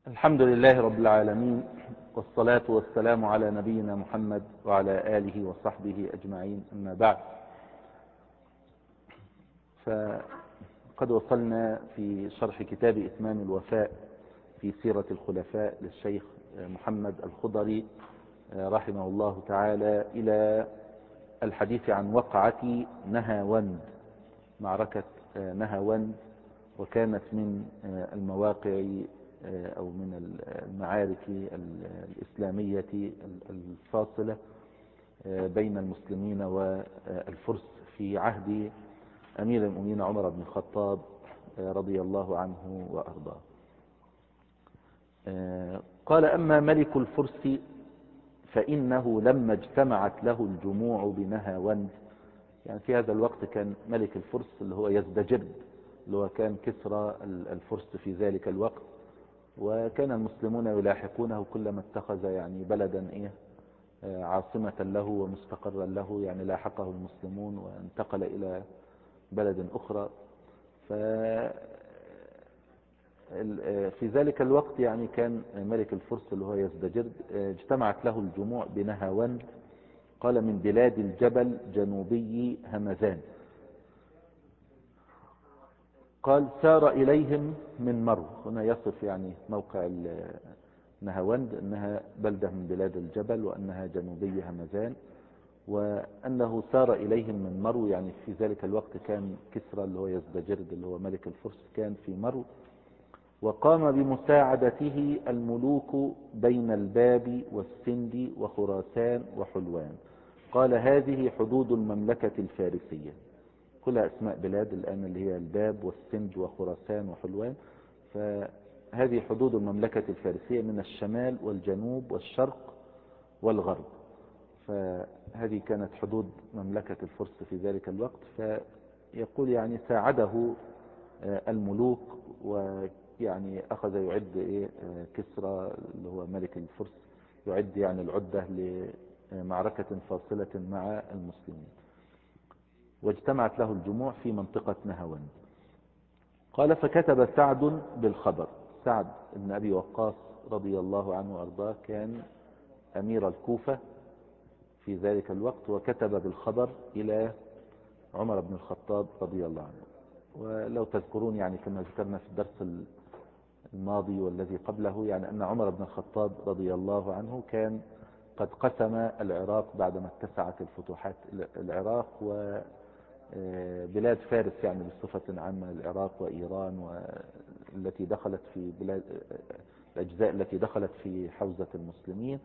الحمد لله رب العالمين، والصلاة والسلام على نبينا محمد وعلى آله وصحبه أجمعين، أما بعد. فقد وصلنا في شرح كتاب إتمام الوفاء في سيرة الخلفاء للشيخ محمد الخضري رحمه الله تعالى إلى الحديث عن وقعة نهاوند، معركة نهاوند، وكانت من المواقع أو من المعارك الإسلامية الفاصلة بين المسلمين والفرس في عهد أمير المؤمنين عمر بن الخطاب رضي الله عنه وأرضاه. قال: أما ملك الفرس فإنه لما اجتمعت له الجموع بنهاوند، يعني في هذا الوقت كان ملك الفرس اللي هو يزدجرد، اللي هو كان كسرى الفرس في ذلك الوقت، وكان المسلمون يلاحقونه كلما اتخذ يعني بلدا عاصمة له ومستقرا له، يعني لاحقه المسلمون وانتقل إلى بلد أخرى. في ذلك الوقت يعني كان ملك الفرس اللي هو يزدجرد اجتمعت له الجموع بنهاوند، قال: من بلاد الجبل جنوبي همذان. قال: سار إليهم من مرو. هنا يصف يعني موقع نهاوند أنها بلدة من بلاد الجبل، وأنها جنوبي همذان، وأنه سار إليهم من مرو. يعني في ذلك الوقت كان كسرى اللي هو يزدجرد اللي هو ملك الفرس كان في مرو، وقام بمساعدته الملوك بين الباب والسند وخراسان وحلوان. قال: هذه حدود المملكة الفارسية، كلها اسماء بلاد الآن اللي هي الباب والسند وخراسان وحلوان. فهذه حدود المملكة الفارسية من الشمال والجنوب والشرق والغرب. فهذه كانت حدود مملكة الفرس في ذلك الوقت. فيقول يعني ساعده الملوك، ويعني أخذ يعد كسرى اللي هو ملك الفرس يعد يعني العدة لمعركة فاصلة مع المسلمين، واجتمعت له الجموع في منطقة نهاوند. قال: فكتب سعد بالخبر. سعد بن أبي وقاص رضي الله عنه وأرضاه كان أمير الكوفة في ذلك الوقت، وكتب بالخبر إلى عمر بن الخطاب رضي الله عنه. ولو تذكرون يعني كما ذكرنا في الدرس الماضي والذي قبله، يعني أن عمر بن الخطاب رضي الله عنه كان قد قسم العراق بعدما اتسعت الفتوحات العراق وبلاد فارس، يعني بصفة عامة العراق وإيران، والتي دخلت في بلاد الأجزاء التي دخلت في حوزة المسلمين.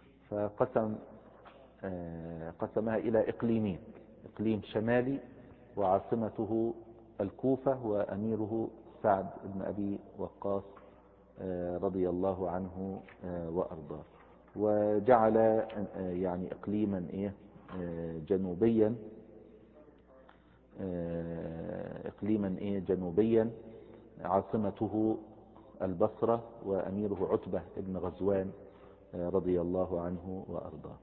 قسمها إلى إقليمين: إقليم شمالي وعاصمته الكوفة وأميره سعد بن أبي وقاص رضي الله عنه وأرضاه. وجعل يعني إقليما جنوبيا، جنوبيا عاصمته البصرة وأميره عتبة بن غزوان رضي الله عنه وأرضاه.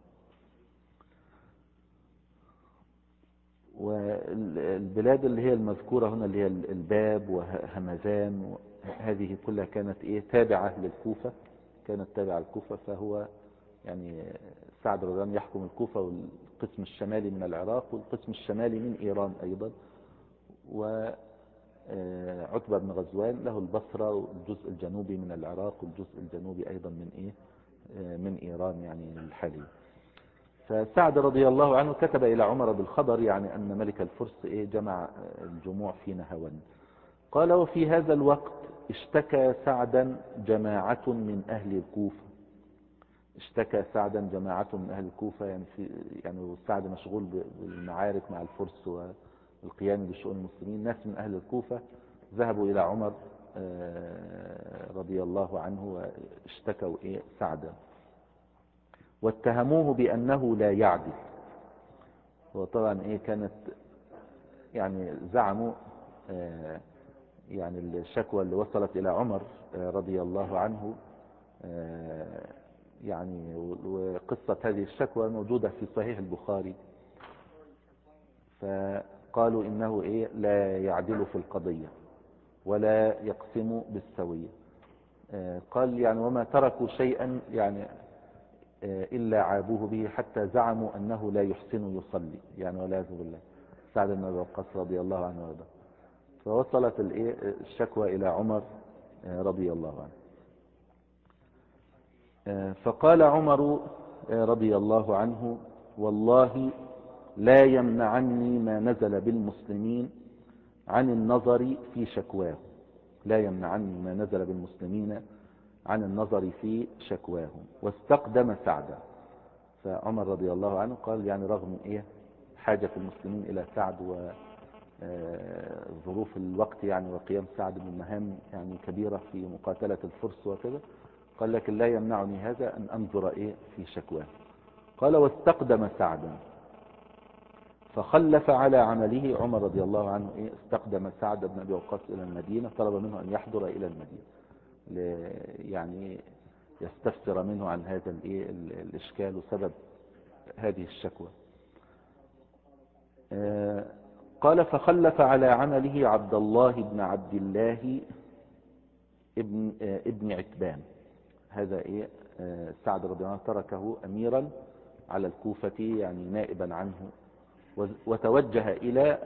والبلاد اللي هي المذكورة هنا اللي هي الباب وهمذان، هذه كلها كانت تابعة للكوفة، كانت تابعة للكوفة. فهو يعني سعد رضي الله عنه يحكم الكوفة والقسم الشمالي من العراق والقسم الشمالي من إيران أيضا، وعتبة بن غزوان له البصرة والجزء الجنوبي من العراق والجزء الجنوبي أيضا من إيران يعني الحالية. فسعد رضي الله عنه كتب إلى عمر بالخبر، يعني أن ملك الفرس جمع الجموع في نهاوند. قال: وفي هذا الوقت اشتكى سعدا جماعة من أهل الكوفة. اشتكى سعدا جماعة من أهل الكوفة، يعني سعد مشغول بالمعارك مع الفرس والقيام بشؤون المسلمين. ناس من أهل الكوفة ذهبوا إلى عمر رضي الله عنه واشتكوا سعدا، واتهموه بأنه لا يعدل. وطبعا كانت يعني زعموا يعني الشكوى اللي وصلت إلى عمر رضي الله عنه، يعني وقصة هذه الشكوى موجودة في صحيح البخاري. فقالوا إنه لا يعدل في القضية ولا يقسم بالسوية. قال يعني وما تركوا شيئا يعني إلا عابوه به حتى زعموا أنه لا يحسن يصلي يعني والعياذ بالله. سعد بن أبي وقاص رضي الله عنه وارضاه. فوصلت الشكوى إلى عمر رضي الله عنه. فقال عمر رضي الله عنه والله لا يمنعني ما نزل بالمسلمين عن النظر في شكواه. لا يمنعني ما نزل بالمسلمين عن النظر في شكواهم. واستقدم سعدا. فعمر رضي الله عنه قال يعني رغم حاجة المسلمين إلى سعد وظروف الوقت يعني وقيام سعد بمهام يعني كبيرة في مقاتلة الفرس وكذا، قال لكن لا يمنعني هذا أن أنظر في شكواه. قال واستقدم سعدا فخلف على عمله. عمر رضي الله عنه استقدم سعد بن أبي وقاص إلى المدينة، طلب منه أن يحضر إلى المدينة يعني يستفسر منه عن هذا الإشكال وسبب هذه الشكوى. قال فخلف على عمله عبد الله بن عبد الله ابن عتبان. هذا سعد رضي الله عنه تركه أميرا على الكوفة يعني نائبا عنه، وتوجه إلى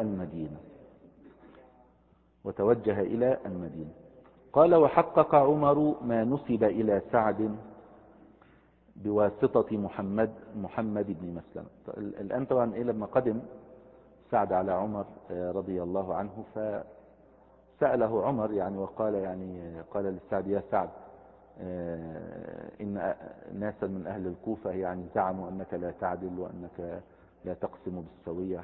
المدينة. قال وحقق عمر ما نسب إلى سعد بواسطة محمد بن مسلمة. الآن طبعا لما قدم سعد على عمر رضي الله عنه فسأله عمر يعني وقال قال لسعد يا سعد إن ناسا من أهل الكوفة يعني زعموا أنك لا تعدل وأنك لا تقسم بالسوية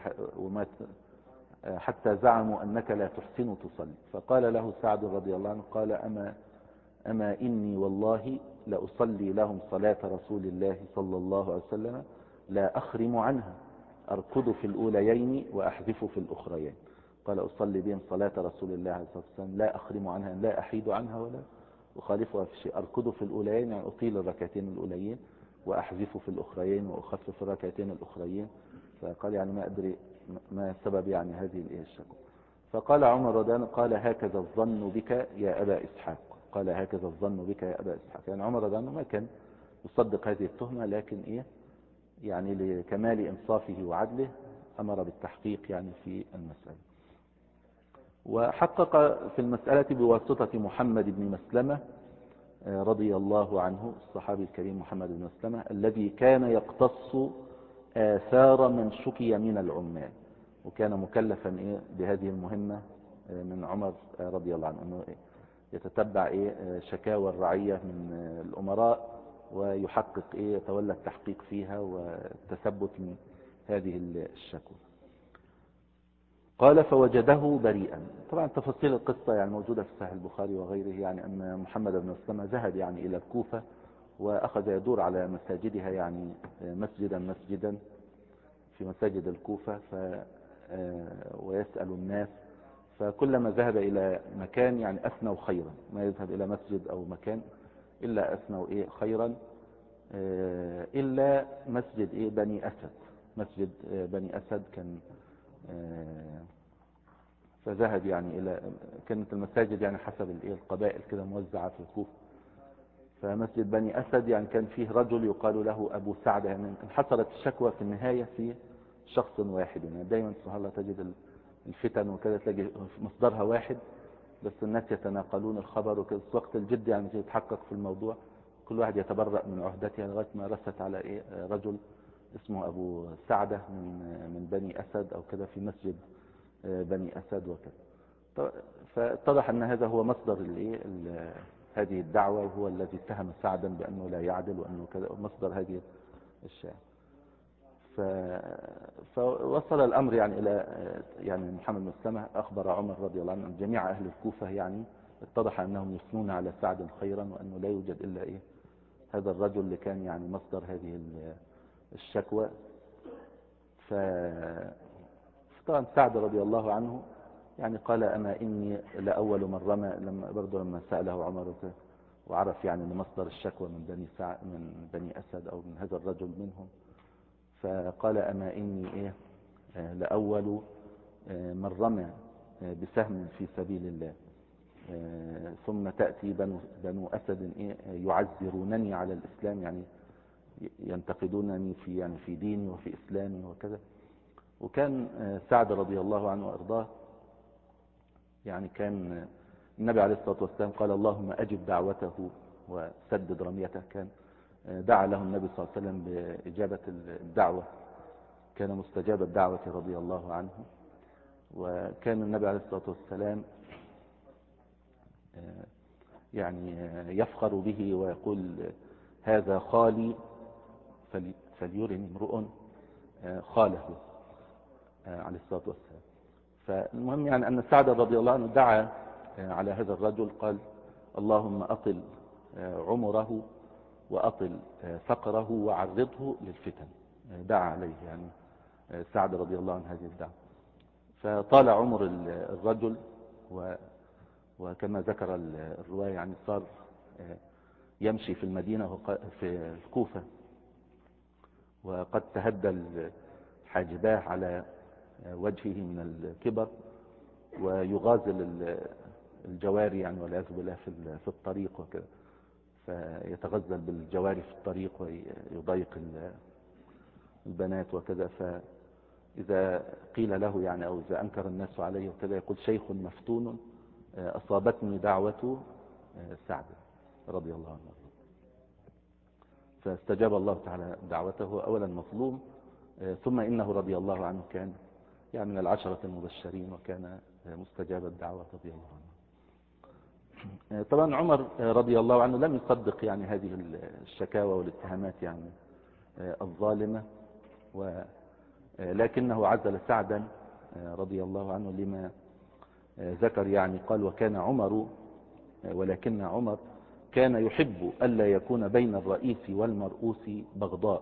حتى زعموا أنك لا تحسن تصلي. فقال له سعد رضي الله عنه قال أما إني والله لأصلي لهم صلاة رسول الله صلى الله عليه وسلم لا أخرم عنها أركض في الأوليين وأحذف في الأخريين. قال أصلي بهم صلاة رسول الله عليه الصلاة والسلام لا أخرم عنها، لا أحيد عنها ولا أخالفها في شيء. أركض في الأوليين يعني أطيل الركعتين الأوليين، وأحذف في الأخريين وأخفف الركعتين الأخريين. فقال يعني ما أدري ما سبب يعني هذه الشكوى. فقال عمر رضي الله عنه قال هكذا الظن بك يا أبا إسحاق. قال هكذا الظن بك يا أبا إسحاق. يعني عمر رضي الله عنه ما كان يصدق هذه التهمة، لكن يعني لكمال إنصافه وعدله أمر بالتحقيق يعني في المسألة. وحقق في المسألة بواسطة محمد بن مسلمة رضي الله عنه، الصحابي الكريم محمد بن مسلمة الذي كان يقتص آثار من شكي من العمال، وكان مكلفا بهذه المهمة من عمر رضي الله عنه، أنه يتتبع شكاوى الرعية من الأمراء ويحقق يتولى التحقيق فيها والتثبت من هذه الشكوى. قال فوجده بريئا. طبعا تفاصيل القصة يعني موجودة في صحيح البخاري وغيره، يعني أن محمد بن مسلمة ذهب يعني إلى الكوفة وأخذ يدور على مساجدها يعني مسجدا في مساجد الكوفة ويسأل الناس. فكلما ذهب إلى مكان يعني أثنوا خيرا، ما يذهب إلى مسجد أو مكان إلا أثنوا خيرا إلا مسجد بني أسد. مسجد بني أسد كان فذهب يعني كانت المساجد يعني حسب القبائل كده موزعة في الكوفة. فمسجد بني أسد يعني كان فيه رجل يقال له أبو سعد. يعني انحصرت الشكوى في النهاية في شخص واحد. يعني دايما سبحان الله تجد الفتن وكذا تلاقي مصدرها واحد، بس الناس يتناقلون الخبر وكذا. وقت الجد يعني يتحقق في الموضوع كل واحد يتبرأ من عهدتها لغاية ما رست على رجل اسمه أبو سعدة من بني أسد أو كذا في مسجد بني أسد وكذا. فاتضح أن هذا هو مصدر هذه الدعوة، وهو الذي اتهم سعدا بأنه لا يعدل وأنه كذا، مصدر هذه الشيء. فوصل الأمر يعني إلى يعني محمد بن مسلمة أخبر عمر رضي الله عنه جميع أهل الكوفة يعني اتضح أنهم يثنون على سعد خيرا، وأنه لا يوجد إلا هذا الرجل اللي كان يعني مصدر هذه الشكوى. فطبعا سعد رضي الله عنه يعني قال أما إني لأول من رمى، لما سأله عمر وعرف يعني مصدر الشكوى من بني أسد أو من هذا الرجل منهم، فقال أما إني لأول من رمى بسهم في سبيل الله. ثم تأتي بنو أسد يعذرونني على الإسلام، يعني ينتقدونني في ديني وفي إسلامي وكذا. وكان سعد رضي الله عنه وأرضاه يعني كان النبي عليه الصلاة والسلام قال اللهم أجب دعوته وسدد رميته. كان دعا له النبي صلى الله عليه وسلم بإجابة الدعوة، كان مستجاب الدعوة رضي الله عنه. وكان النبي عليه الصلاة والسلام يعني يفخر به ويقول هذا خالي فليرني امرؤ خاله عليه الصلاة والسلام. فالمهم يعني أن سعد رضي الله عنه دعا على هذا الرجل، قال اللهم أطل عمره وأطل فقره وعرضه للفتن. دعا عليه يعني سعد رضي الله عنه هذه الدعوة. فطال عمر الرجل، وكما ذكر الرواية يعني صار يمشي في المدينة في الكوفة وقد تهدى حاجباه على وجهه من الكبر، ويغازل الجواري يعني والعياذ بالله في الطريق وكذا، فيتغزل بالجواري في الطريق ويضايق البنات وكذا. فإذا قيل له يعني أو إذا أنكر الناس عليه وكذا يقول شيخ مفتون أصابتني دعوة سعد رضي الله عنه. فاستجاب الله تعالى دعوته، أولا مظلوم، ثم إنه رضي الله عنه كان يعني من العشرة المبشرين، وكان مستجاب الدعوة رضي الله عنه. طبعا عمر رضي الله عنه لم يصدق يعني هذه الشكاوى والاتهامات يعني الظالمة، لكنه عزل سعدا رضي الله عنه لما ذكر. يعني قال ولكن عمر كان يحب ألا يكون بين الرئيس والمرؤوس بغضاء،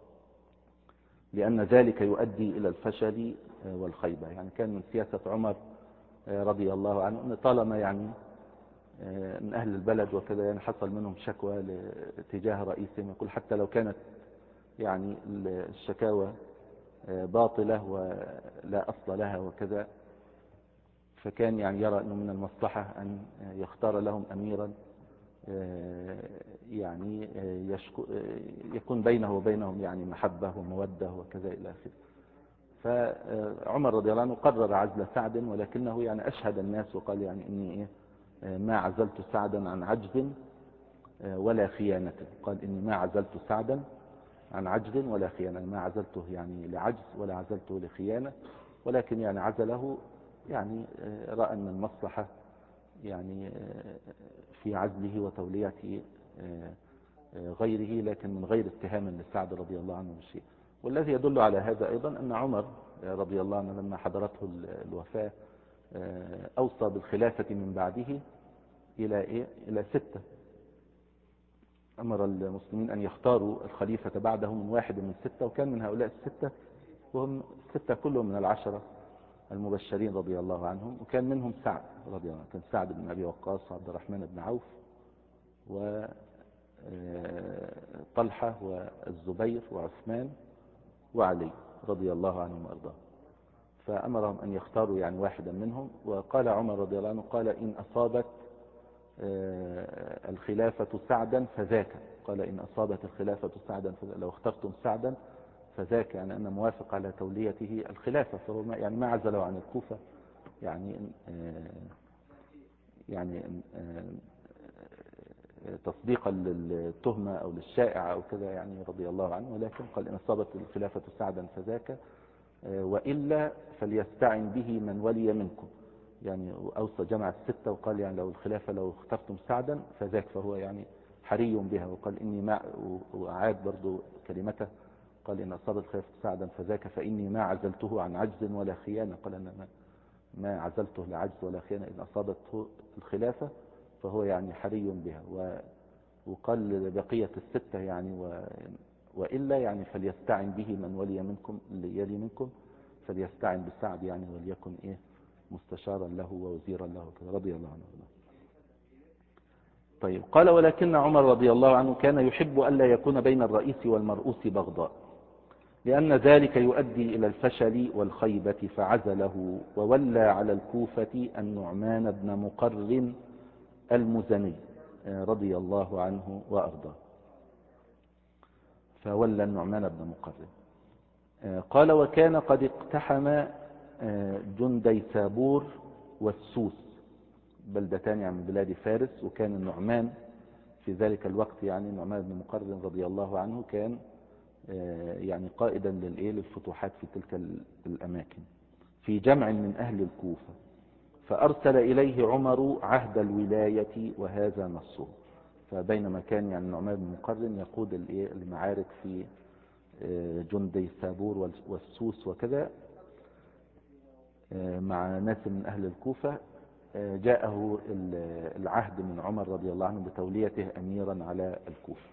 لأن ذلك يؤدي إلى الفشل والخيبة. يعني كان من سياسة عمر رضي الله عنه أن طالما يعني من أهل البلد وكذا يعني حصل منهم شكوى تجاه رئيسهم، يقول حتى لو كانت يعني الشكاوى باطلة ولا أصل لها وكذا، فكان يعني يرى أنه من المصلحة أن يختار لهم أميرا يعني يكون بينه وبينهم يعني محبة ومودة وكذا إلى آخره. فعمر رضي الله عنه قرر عزل سعد، ولكنه يعني أشهد الناس وقال يعني إني ما عزلت سعدا عن عجز ولا خيانة. قال إني ما عزلت سعدا عن عجز ولا خيانة، ما عزلته يعني لعجز ولا عزلته لخيانة، ولكن يعني عزله يعني رأى أن المصلحة يعني في عزله وتولية غيره، لكن من غير اتهام لسعد رضي الله عنه بالشيء. والذي يدل على هذا أيضا أن عمر رضي الله عنه لما حضرته الوفاة أوصى بالخلافة من بعده إلى 6. أمر المسلمين أن يختاروا الخليفة بعده من واحد من 6، وكان من هؤلاء 6 وهم 6 كلهم من العشرة المبشرين رضي الله عنهم، وكان منهم سعد رضي الله عنه. كان سعد بن أبي وقاص وعبد الرحمن بن عوف وطلحة والزبير وعثمان وعلي رضي الله عنهم وأرضاهم. فأمرهم أن يختاروا يعني واحدا منهم. وقال عمر رضي الله عنه قال إن أصابت الخلافة سعدا فذاك. قال إن أصابت الخلافة سعدا فذاك، لو اخترتم سعدا فذاك، يعني أنا موافق على توليته الخلافة. فهو يعني ما عزله عن الكوفة يعني تصديقا للتهمة أو للشائعة أو كذا يعني رضي الله عنه، ولكن قال إن أصابت الخلافة سعدا فذاك، وإلا فليستعن به من ولي منكم. يعني أوصى جمع 6 وقال يعني لو الخلافة لو اخترتم سعدا فذاك، فهو يعني حري بها. وقال إني ما، وعاد برضو كلمته، قال إن أصابت الخلافة سعدا فذاك فإني ما عزلته عن عجز ولا خيانة. قال أنا ما عزلته لعجز ولا خيانة، إن أصابته الخلافة فهو يعني حري بها. وقال بقية 6 يعني وإلا يعني فليستعن به من ولي منكم، اللي يلي منكم فليستعن بسعد يعني وليكن مستشارا له ووزيرا له كذا رضي الله عنه. طيب قال ولكن عمر رضي الله عنه كان يحب ألا يكون بين الرئيس والمرؤوس بغضاء، لأن ذلك يؤدي إلى الفشل والخيبة، فعزله وولى على الكوفة النعمان بن مقرن المزني رضي الله عنه وأرضاه، فولى النعمان بن مقرن. قال وكان قد اقتحم جنديسابور والسوس، بلدتان يعني من بلاد فارس. وكان النعمان في ذلك الوقت، يعني النعمان بن مقرن رضي الله عنه، كان يعني قائدا للفتوحات في تلك الأماكن في جمع من أهل الكوفة. فأرسل إليه عمر عهد الولاية وهذا نصه. فبينما كان يعني النعمان بن مقرن يقود المعارك في جنديسابور والسوس وكذا مع ناس من أهل الكوفة، جاءه العهد من عمر رضي الله عنه بتوليته أميرا على الكوفة.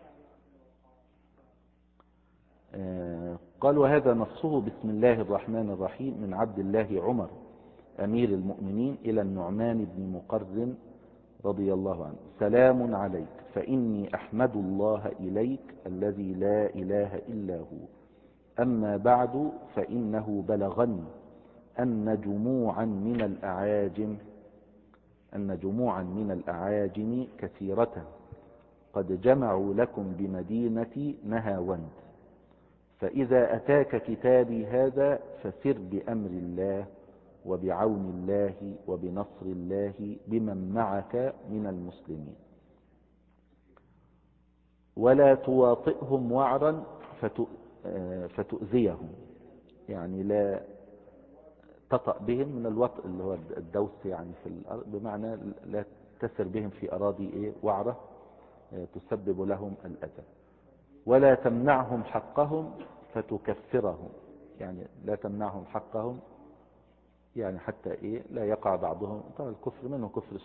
قال وهذا نصه: بسم الله الرحمن الرحيم، من عبد الله عمر أمير المؤمنين إلى النعمان بن مقرن رضي الله عنه: سلام عليك، فإني أحمد الله إليك الذي لا إله إلا هو. أما بعد، فإنه بلغني أن جموعا من الأعاجم كثيرة قد جمعوا لكم بمدينة نهاوند، فإذا أتاك كتابي هذا فسر بأمر الله وبعون الله وبنصر الله بمن معك من المسلمين، ولا تواطئهم وعرا فتؤذيهم، يعني لا تطأ بهم من الوطء اللي هو الدوس يعني في الأرض، بمعنى لا تسر بهم في أراضي وعرة تسبب لهم الأذى. ولا تمنعهم حقهم فتكفرهم، يعني لا تمنعهم حقهم، يعني حتى لا يقع بعضهم طبعا الكفر منه كفر،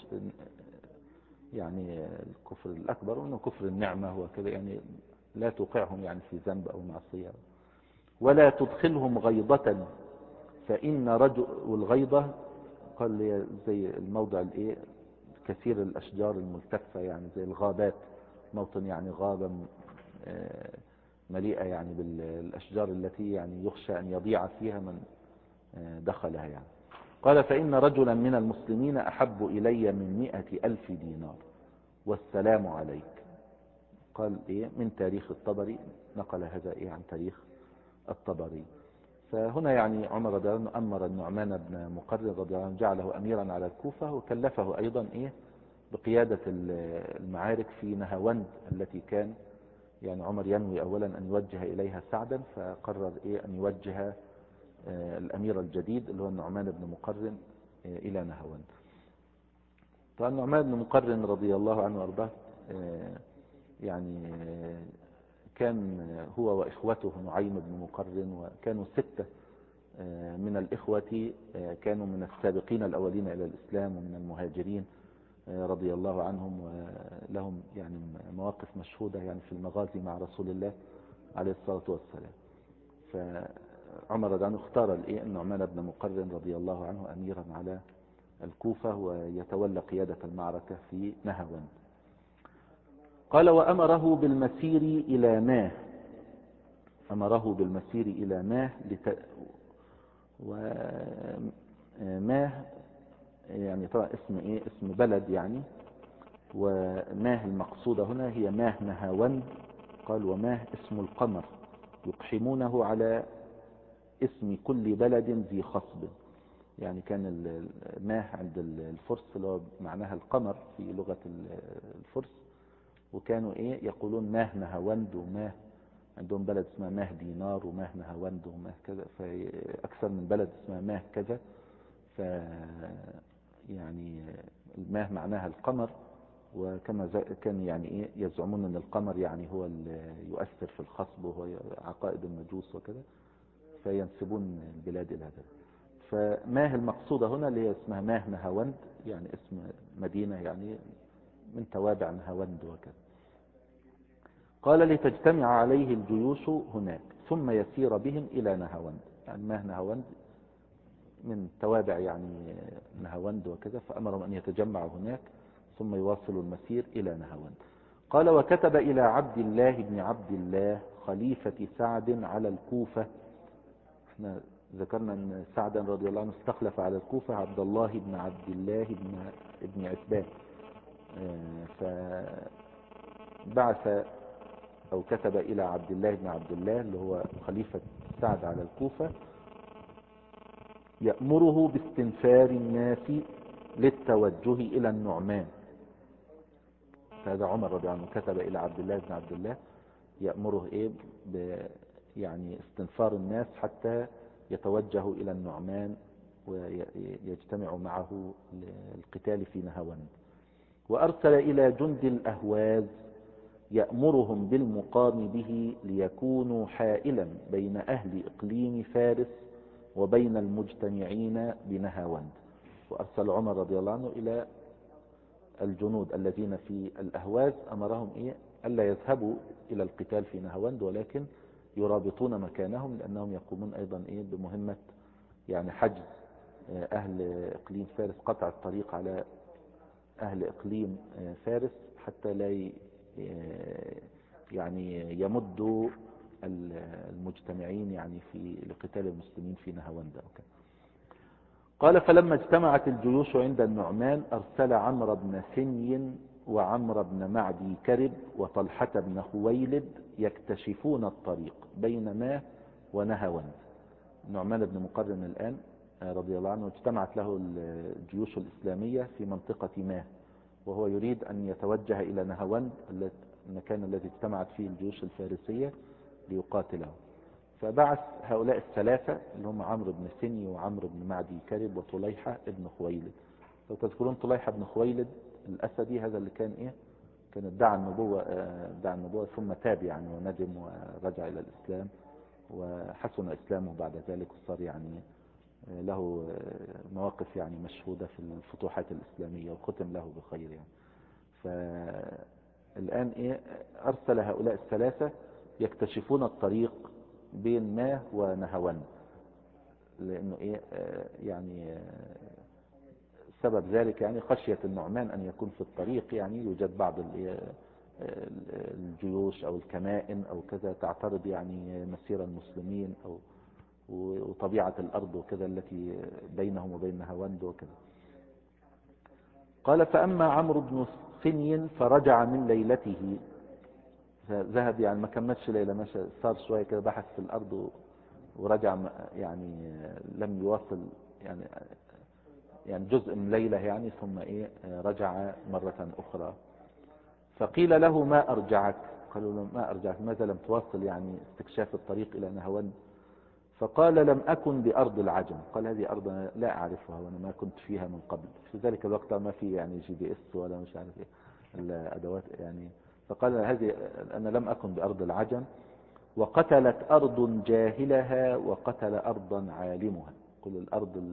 يعني الكفر الأكبر ومنه كفر النعمة وكذا، يعني لا توقعهم يعني في ذنب أو معصية. ولا تدخلهم غيضة، فإن رجل، والغيضة قال زي الموضع كثير الأشجار الملتفة، يعني زي الغابات، موطن يعني غابة مليئة يعني بالأشجار التي يعني يخشى أن يضيع فيها من دخلها يعني. قال فإن رجلا من المسلمين أحب إلي من 100,000 دينار، والسلام عليك. قال من تاريخ الطبري، نقل هذا عن تاريخ الطبري. فهنا يعني عمر رضي الله عنه أمر النعمان بن مقرن رضي الله عنه، جعله أميرا على الكوفة، وكلفه أيضا بقيادة المعارك في نهاوند التي كان يعني عمر ينوي أولا أن يوجه إليها سعدا، فقرر أن يوجه الأمير الجديد اللي هو النعمان بن مقرن إلى نهاوند. طبعا النعمان بن مقرن رضي الله عنه وأرضاه يعني كان هو وإخوته نعيم بن مقرن، وكانوا 6 من الإخوة كانوا من السابقين الأولين إلى الإسلام ومن المهاجرين رضي الله عنهم، ولهم يعني مواقف مشهودة يعني في المغازي مع رسول الله عليه الصلاة والسلام. فعمر رضي الله عنه اختار النعمان بن مقرن رضي الله عنه أميرا على الكوفة، ويتولى قيادة المعركة في نهاوند. قال وأمره بالمسير إلى ماه، أمره بالمسير إلى ماه وماه يعني طبعا اسم بلد يعني، وماه المقصودة هنا هي ماه نهاوند. قال وماه اسم القمر يقحمونه على اسم كل بلد ذي خصب، يعني كان الماه عند الفرس اللي هو معناها القمر في لغة الفرس، وكانوا يقولون ماه نهاوند، وماه عندهم بلد اسمها ماه دينار وماه نهاوند وماه كذا، فأكثر من بلد اسمها ماه كذا. يعني الماه معناها القمر، وكما كان يعني يزعمون ان القمر يعني هو اللي يؤثر في الخصب، وهو عقائد المجوس وكذا، فينسبون البلاد الى هذا. فماه المقصودة هنا اللي هي اسمها ماه نهاوند، يعني اسم مدينة يعني من توابع نهاوند وكذا. قال لتجتمع عليه الجيوش هناك ثم يسير بهم إلى نهاوند، يعني ماه نهاوند من توابع يعني نهاوند وكذا، فأمرهم أن يتجمعوا هناك ثم يواصلوا المسير إلى نهاوند. قال وكتب إلى عبد الله بن عبد الله خليفة سعد على الكوفة. احنا ذكرنا أن سعدا رضي الله عنه استخلف على الكوفة عبد الله بن عبد الله بن عتبان فبعث أو كتب إلى عبد الله بن عبد الله اللي هو خليفة سعد على الكوفة يأمره باستنفار الناس للتوجه إلى النعمان. هذا عمر رضي الله عنه كتب إلى عبد الله بن عبد الله يأمره يعني استنفار الناس حتى يتوجهوا إلى النعمان ويجتمعوا معه للقتال في نهاوند. وأرسل إلى جند الأهواز يأمرهم بالمقام به ليكونوا حائلا بين أهل إقليم فارس وبين المجتمعين بنهاوند. وأرسل عمر رضي الله عنه إلى الجنود الذين في الأهواز أمرهم ألا يذهبوا إلى القتال في نهاوند، ولكن يرابطون مكانهم، لأنهم يقومون أيضا بمهمة يعني حجز أهل إقليم فارس، قطع الطريق على أهل إقليم فارس حتى لا يعني يمدوا المجتمعين يعني في لقتال المسلمين في نهاوند أو كذا. قال فلما اجتمعت الجيوش عند النعمان أرسل عمرو بن ثني وعمرو بن معدي كرب وطلحة بن خويلد يكتشفون الطريق بين ماه ونهاوند. النعمان بن مقرن الآن رضي الله عنه اجتمعت له الجيوش الإسلامية في منطقة ماه، وهو يريد أن يتوجه إلى نهاوند المكان الذي اجتمعت فيه الجيوش الفارسية ليقاتله. فبعث هؤلاء الثلاثة اللي هم عمرو بن ثني وعمرو بن معدي كرب وطليحة بن خويلد. لو تذكرون طليحة بن خويلد الأسدي، هذا اللي كان ادعى النبوة ثم تاب يعني وندم ورجع إلى الإسلام وحسن إسلامه بعد ذلك، وصار يعني له مواقف يعني مشهودة في الفتوحات الإسلامية وختم له بخير يعني. فالآن أرسل هؤلاء الثلاثة يكتشفون الطريق بين ماه ونهاوند، لأنه يعني سبب ذلك يعني خشية النعمان أن يكون في الطريق يعني يوجد بعض الجيوش أو الكمائن أو كذا تعترض يعني مسير المسلمين أو وطبيعة الأرض وكذا التي بينهم وبين نهاوند وكذا. قال فأما عمرو بن ثني فرجع من ليلته، ذهب يعني ما كملش ليلة، ماشي صار شوية كده بحث في الأرض ورجع يعني لم يواصل يعني جزء من ليلة يعني، ثم رجع مرة أخرى. فقيل له ما أرجعك؟ قالوا له ما أرجعك، ماذا لم تواصل يعني استكشاف الطريق إلى نهاوند؟ فقال لم أكن بأرض العجم، قال هذه أرض لا أعرفها وأنا ما كنت فيها من قبل، في ذلك الوقت ما في يعني GPS ولا مش عارف الأدوات يعني. فقال هذه أنا لم أكن بأرض العجم، وقتلت أرض جاهلها وقتل أرضا عالمها. كل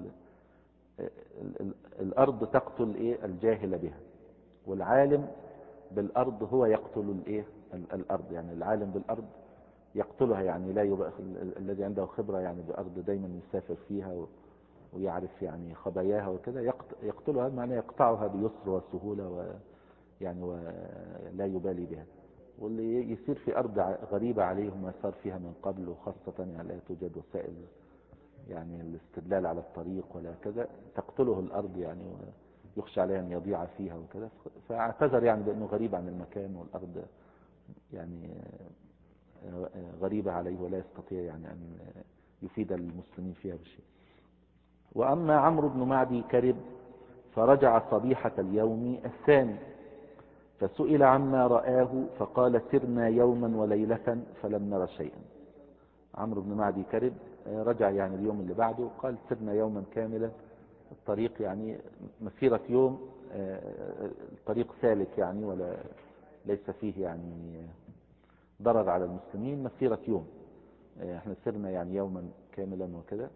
الأرض تقتل الجاهل بها، والعالم بالأرض هو يقتل الأرض، يعني العالم بالأرض يقتلها، يعني لا يبقى الذي عنده خبرة يعني بأرض دايما يسافر فيها ويعرف يعني خباياها وكذا يقتلها، معناه يقطعها بيسر وسهولة يعني ولا يبالي بها. واللي يصير في أرض غريبة عليه ما صار فيها من قبل، وخاصة يعني لا توجد وسائل يعني الاستدلال على الطريق ولا كذا، تقتله الأرض يعني ويخشى عليه أن يضيع فيها وكذا. فاعتذر يعني بأنه غريب عن المكان والأرض يعني غريبة عليه ولا يستطيع يعني أن يفيد المسلمين فيها بشيء. وأما عمرو بن معدي كرب فرجع صبيحة اليوم الثاني، فسئل عما رآه فقال سرنا يوما وليلة فلم نر شيئا. عمرو بن معدي كرب رجع يعني اليوم اللي بعده، قال سرنا يوما كاملا، الطريق يعني مسيرة يوم، الطريق سالك يعني ولا ليس فيه يعني ضرر على المسلمين، مسيرة يوم، احنا سرنا يعني يوما كاملا وكذا،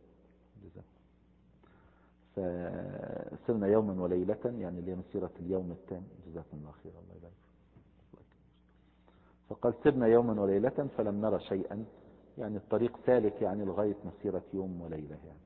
فسرنا يوما وليلة يعني اللي مسيرة اليوم التام. جزاكم الله خير، الله يبارك. فقال سرنا يوما وليلة فلم نرى شيئا، يعني الطريق سالك يعني لغاية مسيرة يوم وليلة يعني.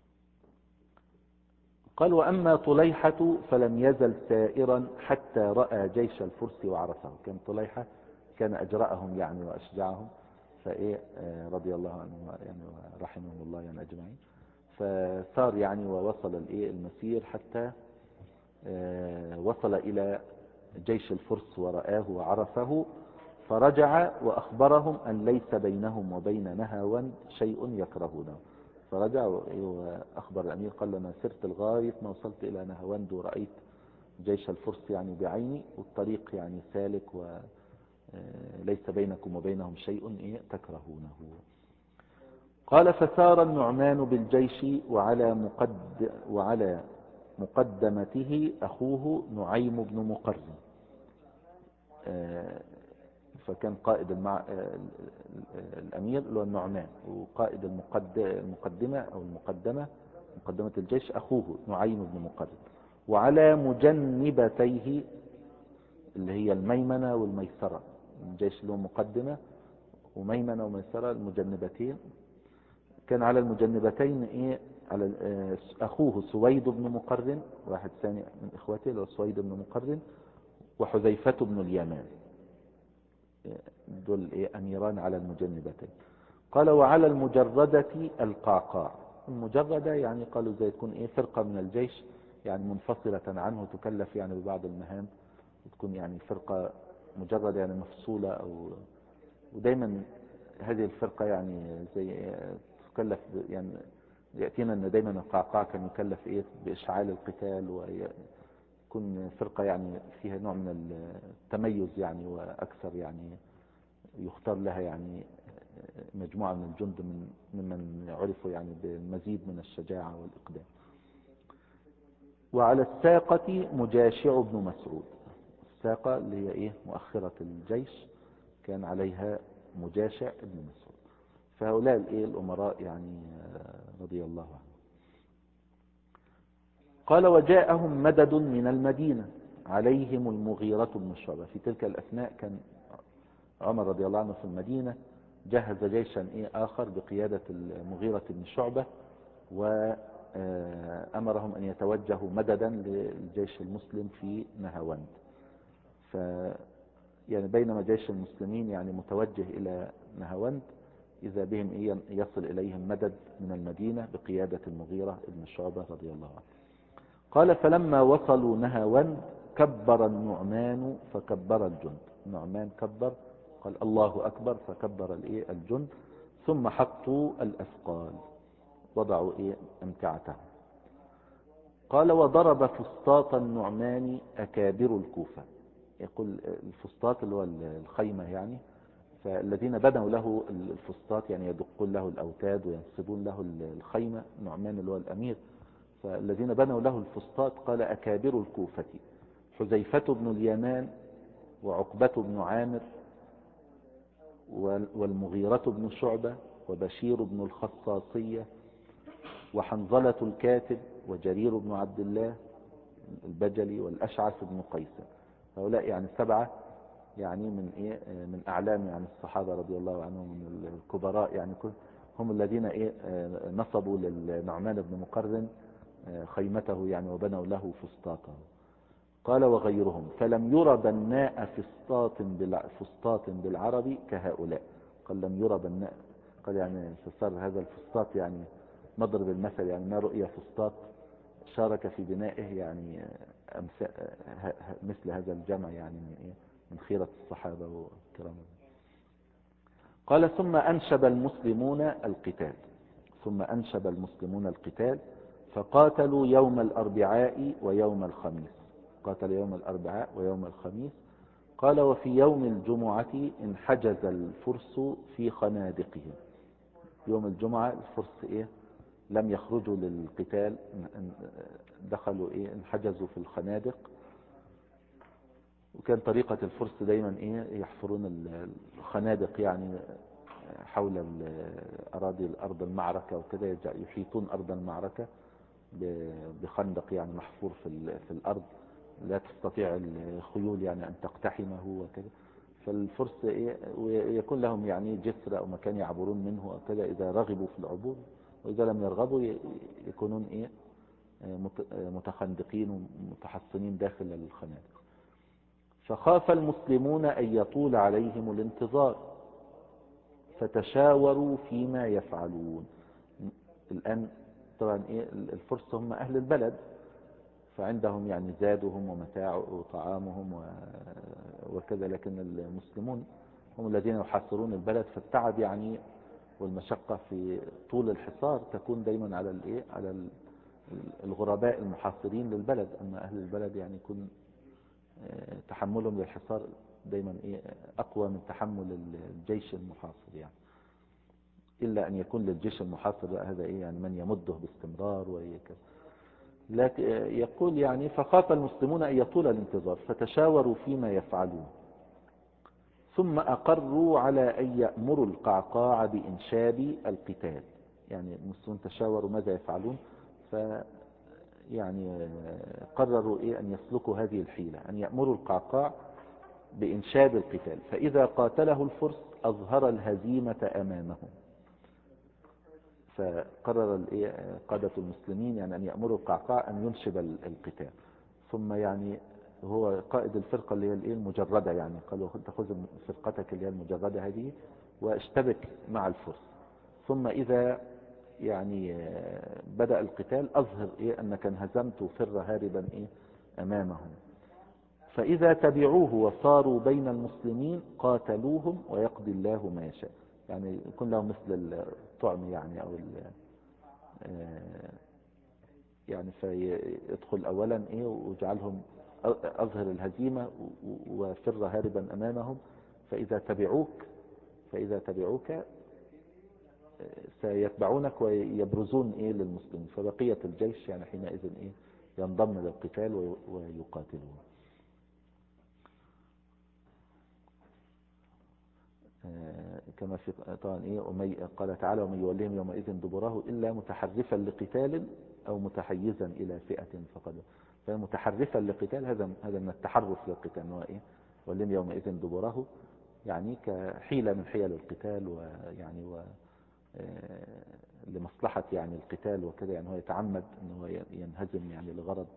قال وأما طليحة فلم يزل سائرا حتى رأى جيش الفرس وعرفه. كان طليحة كان أجرأهم يعني وأشجعهم، رضي الله عنه يعني ورحمه الله يعني أجمعين. فصار يعني ووصل المسير حتى وصل إلى جيش الفرس ورآه وعرفه، فرجع وأخبرهم أن ليس بينهم وبين نهاوند شيء يكرهونه. فرجع وأخبر الأمير، قال له أنا سرت لغاية ما وصلت إلى نهاوند ورأيت جيش الفرس يعني بعيني، والطريق يعني سالك وليس بينكم وبينهم شيء تكرهونه. قال فسار النعمان بالجيش وعلى مقدمته أخوه نعيم بن مقرن. فكان قائد الأمير اللي هو النعمان، وقائد المقدمة أو مقدمة الجيش أخوه نعيم بن مقرن. وعلى مجنبتيه اللي هي الميمنة والميسرة، الجيش له مقدمة وميمنة وميسرة، المجنبتين. كان على المجنبتين على أخوه سويد بن مقرن، واحد ثاني من إخوته اللي هو سويد بن مقرن، وحذيفة بن اليمان، دول أميران على المجنبتين. قال وعلى المجردة القعقاع. المجردة يعني قالوا زي تكون فرقة من الجيش يعني منفصلة عنه، تكلف يعني ببعض المهام، تكون يعني فرقة مجردة يعني مفصولة. ودايما هذه الفرقة يعني زي تكلف يعني يأتينا أن دايما القعقاع كان يكلف بإشعال القتال، ويكون فرقة يعني فيها نوع من التميز يعني، وأكثر يعني يختار لها يعني مجموعة من الجند ممن عرفوا يعني بالمزيد من الشجاعة والإقدام. وعلى الساقة مجاشع بن مسعود. الساقة اللي هي مؤخرة الجيش كان عليها مجاشع بن مسعود. فهؤلاء الأمراء يعني رضي الله عنهم. قال وجاءهم مدد من المدينة عليهم المغيرة بن شعبة. في تلك الأثناء كان عمر رضي الله عنه في المدينة، جهز جيشا آخر بقيادة المغيرة بن شعبة، وأمرهم أن يتوجهوا مددا للجيش المسلم في نهاوند. يعني بينما جيش المسلمين يعني متوجه إلى نهاوند، إذا بهم يصل إليهم مدد من المدينة بقيادة المغيرة بن شعبة رضي الله عنه. قال فلما وصلوا نهاوند كبر النعمان فكبر الجند. النعمان كبر قال الله أكبر، فكبر الجند، ثم حطوا الأثقال، وضعوا أمتعتهم. قال وضرب فسطاط النعمان أكابر الكوفة. يقول الفسطاط اللي هو الخيمة يعني، فالذين بنوا له الفسطاط يعني يدقون له الأوتاد وينصبون له الخيمة، نعمان اللي هو الأمير، فالذين بنوا له الفسطاط قال أكابر الكوفة حذيفة بن اليمان وعقبة بن عامر والمغيرة بن شعبة وبشير بن الخصاصية وحنظلة الكاتب وجرير بن عبد الله البجلي والأشعث بن قيس. هؤلاء يعني 7 يعني من أعلام يعني الصحابة رضي الله عنهم، من الكبراء يعني هم الذين نصبوا للنعمان بن مقرن خيمته يعني وبنوا له فسطاطا. قال وغيرهم فلم يرى بناء فسطاط بالعربي كهؤلاء. قال لم يرى بناء، قال يعني صار هذا الفسطاط يعني مضرب المثل، يعني ما رؤية فسطاط شارك في بنائه يعني مثل هذا الجمع يعني من خيرة الصحابة والكرام. قال ثم أنشب المسلمون القتال فقاتلوا يوم الأربعاء ويوم الخميس. قاتل يوم الأربعاء ويوم الخميس. قال وفي يوم الجمعة انحجز الفرس في خنادقهم. يوم الجمعة الفرس لم يخرجوا للقتال، دخلوا انحجزوا في الخنادق. وكان طريقة الفرس دايما يحفرون الخنادق يعني حول أرض المعركة وكذا، يحيطون أرض المعركة بخندق يعني محفور في الأرض، لا تستطيع الخيول يعني أن تقتحمه وكذا. فالفرس ويكون لهم يعني جسر أو مكان يعبرون منه أو كذا إذا رغبوا في العبور، وإذا لم يرغبوا يكونون متخندقين ومتحصنين داخل الخنادق. فخاف المسلمون أن يطول عليهم الانتظار فتشاوروا فيما يفعلون. الآن طبعا الفرس هم أهل البلد، فعندهم يعني زادهم ومتاع وطعامهم وكذا، لكن المسلمون هم الذين يحاصرون البلد، فالتعب يعني والمشقة في طول الحصار تكون دايما على على الغرباء المحاصرين للبلد. أما أهل البلد يعني يكون تحملهم للحصار دايما أقوى من تحمل الجيش المحاصر يعني، إلا أن يكون للجيش المحاصر هذا يعني من يمده باستمرار وكذا. لكن يقول يعني فخاف المسلمون أن يطول الانتظار فتشاوروا فيما يفعلون، ثم أقروا على أن يأمروا القعقاع بإنشاب القتال. يعني المسلمون تشاوروا ماذا يفعلون، يعني قرروا أن يسلكوا هذه الحيلة، أن يأمروا القعقاع بإنشاب القتال، فإذا قاتله الفرس أظهر الهزيمة أمامهم. فقرر قادة المسلمين يعني أن يأمروا القعقاع أن ينشب القتال. ثم يعني هو قائد الفرقة اللي هي المجردة، يعني قالوا تأخذ فرقتك اللي هي المجردة هذه واشتبك مع الفرس، ثم إذا يعني بدأ القتال أظهر أنك انهزمت وفر هاربا أمامهم، فإذا تبعوه وصاروا بين المسلمين قاتلوهم ويقضي الله ما يشاء. يعني يكون لهم مثل الطعم يعني أو يعني فيدخل أولا ويجعلهم أظهر الهزيمة وفر هاربا أمامهم، فإذا تبعوك سيتبعونك ويبرزون للمسلمين، فبقية الجيش يعني حينئذ ينضم للقتال ويقاتلون. كما في طبعا قال تعالى ومن يوليهم يومئذ دبره إلا متحرفا لقتال أو متحيزا إلى فئة فقد. فمتحرفا لقتال هذا من التحرف للقتال، هو يوليهم يومئذ دبره يعني كحيلة من حيل القتال، ويعني لمصلحة يعني القتال وكذا، يعني هو يتعمد أنه ينهزم يعني لغرض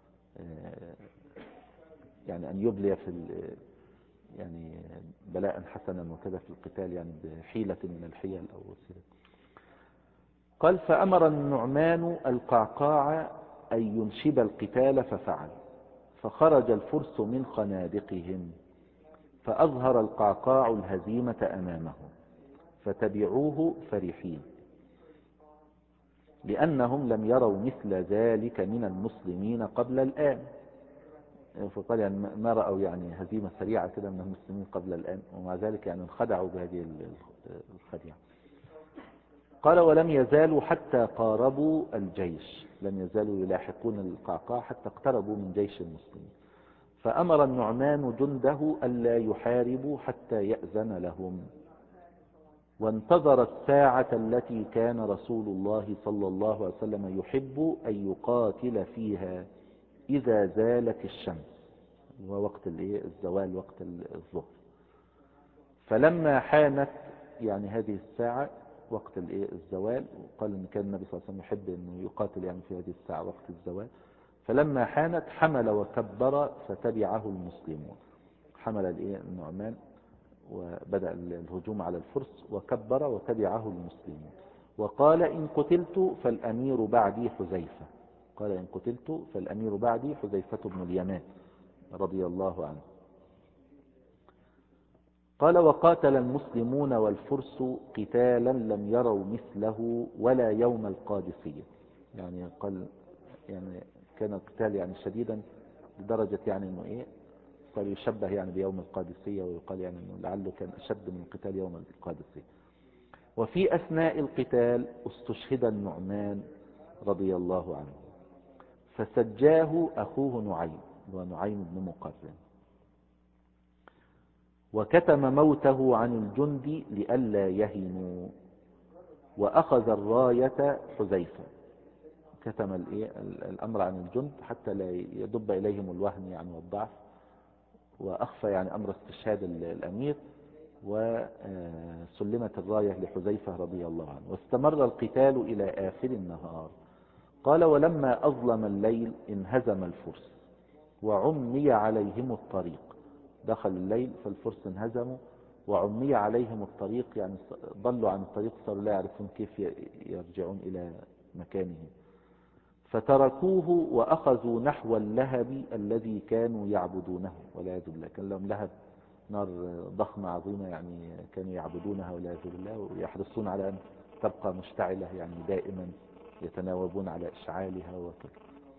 يعني أن يبلي في يعني بلاء حسنا وكذا في القتال، يعني بحيلة من الحيل أو وسيلة. قال فأمر النعمان القعقاع أن ينشب القتال ففعل، فخرج الفرس من خنادقهم فأظهر القعقاع الهزيمة أمامهم فتبعوه فرحين، لأنهم لم يروا مثل ذلك من المسلمين قبل الآن. فقال يعني ما رأوا يعني هزيمة سريعة كده من المسلمين قبل الآن، ومع ذلك يعني انخدعوا بهذه الخديعة. قال ولم يزالوا حتى قاربوا الجيش، لم يزالوا يلاحقون القعقاع حتى اقتربوا من جيش المسلمين. فأمر النعمان جنده ألا يحاربوا حتى يأذن لهم، وانتظر الساعة التي كان رسول الله صلى الله عليه وسلم يحب أن يقاتل فيها إذا زالت الشمس، ووقت الزوال وقت الظهر. فلما حانت يعني هذه الساعة وقت الزوال، وقال ان كان النبي صلى الله عليه وسلم يحب انه يقاتل يعني في هذه الساعة وقت الزوال، فلما حانت حمل وكبر فتبعه المسلمون. حمل النعمان وبدأ الهجوم على الفرس وكبر وتبعه المسلمون، وقال إن قتلت فالأمير بعدي حذيفة. قال إن قتلت فالأمير بعدي حذيفة بن اليمان رضي الله عنه. قال وقاتل المسلمون والفرس قتالا لم يروا مثله ولا يوم القادسية. يعني قال يعني كان القتال يعني شديدا لدرجة يعني انه صار يشبه يعني بيوم القادسية، ويقال يعني انه لعله كان اشد من قتال يوم القادسية. وفي اثناء القتال استشهد النعمان رضي الله عنه، فسجاه اخوه نعيم ونعيم بن مقرن، وكتم موته عن الجند لئلا يهنوا، وأخذ الراية حذيفة. كتم الأمر عن الجند حتى لا يدب إليهم الوهن يعني والضعف، وأخفى يعني أمر استشهاد الأمير، وسلمت الراية لحذيفة رضي الله عنه. واستمر القتال إلى آخر النهار. قال ولما أظلم الليل انهزم الفرس وعمي عليهم الطريق. دخل الليل فالفرس انهزموا وعمي عليهم الطريق، يعني ضلوا عن الطريق، صاروا لا يعرفون كيف يرجعون إلى مكانهم. فتركوه وأخذوا نحو اللهب الذي كانوا يعبدونه والعياذ بالله. كان لهم لهب، نار ضخمة عظيمة يعني كانوا يعبدونها والعياذ بالله، ويحرصون على أن تبقى مشتعلة يعني دائما، يتناوبون على إشعالها وكذا.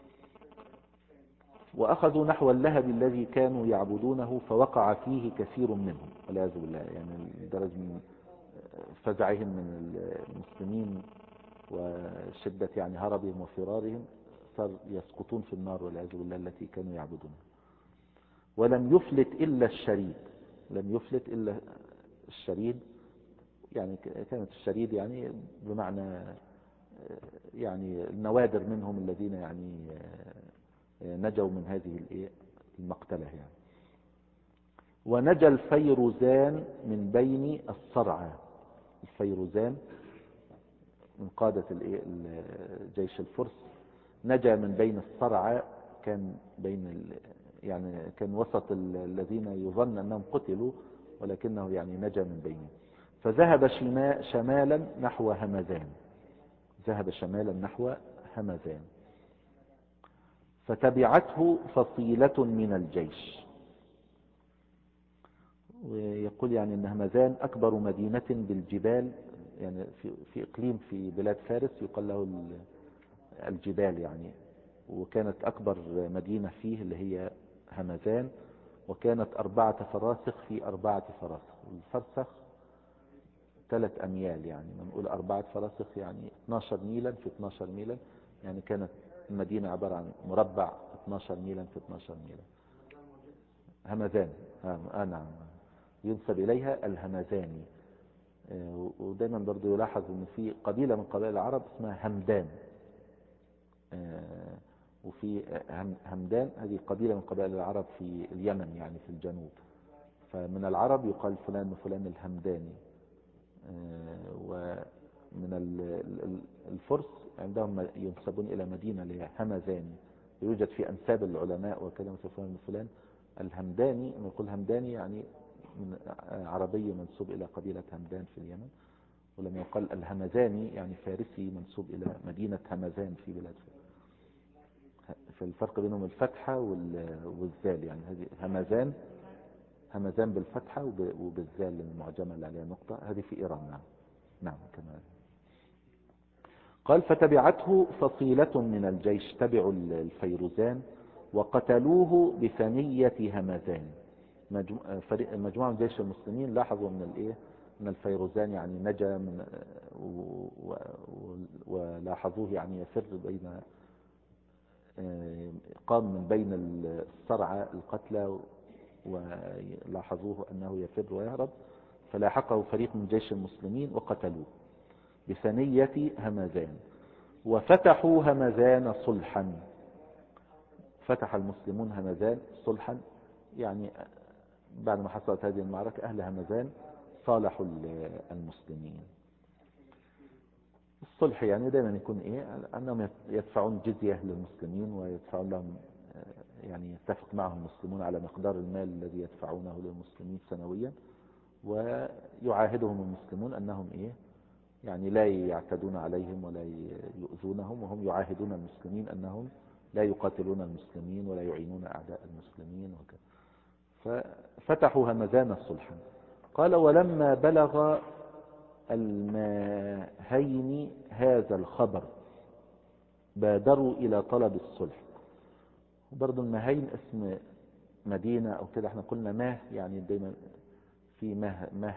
وأخذوا نحو اللهب الذي كانوا يعبدونه فوقع فيه كثير منهم والعياذ بالله، يعني لدرجة من فزعهم من المسلمين وشدة يعني هربهم وفرارهم صار يسقطون في النار والعياذ بالله التي كانوا يعبدونها. ولم يفلت إلا الشريد، لم يفلت إلا الشريد، يعني كانت الشريد يعني بمعنى يعني النوادر منهم الذين يعني نجوا من هذه المقتلة يعني. ونجا الفيروزان من بين الصرعى، الفيروزان من قادة جيش الفرس، نجا من بين الصرعى، كان بين يعني كان وسط الذين يظن أنهم قتلوا، ولكنه يعني نجا من بينهم. فذهب شمالا نحو همذان، ذهب شمالا نحو همذان، فتبعته فصيلة من الجيش. ويقول يعني أن همذان أكبر مدينة بالجبال، يعني في إقليم في بلاد فارس يقال له الجبال يعني، وكانت أكبر مدينة فيه اللي هي همذان، وكانت 4 فراسخ في 4 فراسخ. الفرسخ 3 أميال، يعني نقول 4 فراسخ يعني 12 ميلا في 12 ميلا، يعني كانت المدينة عبارة عن مربع 12 ميلا في 12 ميلا. همذان نعم، ينسب إليها الهمذاني. ودايما برضو يلاحظ أن في قبيلة من قبائل العرب اسمها همدان، وفي همدان هذه قبيلة من قبائل العرب في اليمن يعني في الجنوب. فمن العرب يقال فلان فلان الهمداني. ومن الفرس عندهم ينسبون إلى مدينة اللي هي همذاني، يوجد في أنساب العلماء وكذا، مثل فلان فلان الهمداني. نقول همداني يعني من عربي منسوب إلى قبيلة همدان في اليمن، ولم يقال الهمذاني يعني فارسي منسوب إلى مدينة همذان في بلاد فارس. فالفرق بينهم الفتحة والزال، يعني هذه همذان، همذان بالفتحة وبالزال المعجمة اللي عليها نقطة، هذه في إيران. نعم نعم كما قال. فتبعته فصيلة من الجيش، تبعوا الفيروزان وقتلوه بثنية همذان. مجموعة من جيش المسلمين لاحظوا من الفيروزان يعني نجا من ولاحظوه يعني يفر بين قام من بين الصرعى القتلى، ولاحظوه أنه يفر ويهرب، فلاحقه فريق من جيش المسلمين وقتلوه بثنية همذان. وفتحوا همذان صلحا، فتح المسلمون همذان صلحا، يعني بعد ما حصلت هذه المعركة أهل همذان صالحوا المسلمين. الصلح يعني دائما يكون أنهم يدفعون جزية للمسلمين ويدفعون لهم، يعني يتفق معهم المسلمون على مقدار المال الذي يدفعونه للمسلمين سنويا، ويعاهدهم المسلمون أنهم يعني لا يعتدون عليهم ولا يؤذونهم، وهم يعاهدون المسلمين أنهم لا يقاتلون المسلمين ولا يعينون أعداء المسلمين وكذا. ففتحوا همذان صلحا. قال ولما بلغ الماهين هذا الخبر بادروا إلى طلب الصلح. وبرضو الماهين اسم مدينة أو كده، احنا قلنا ماه يعني دايما في ماه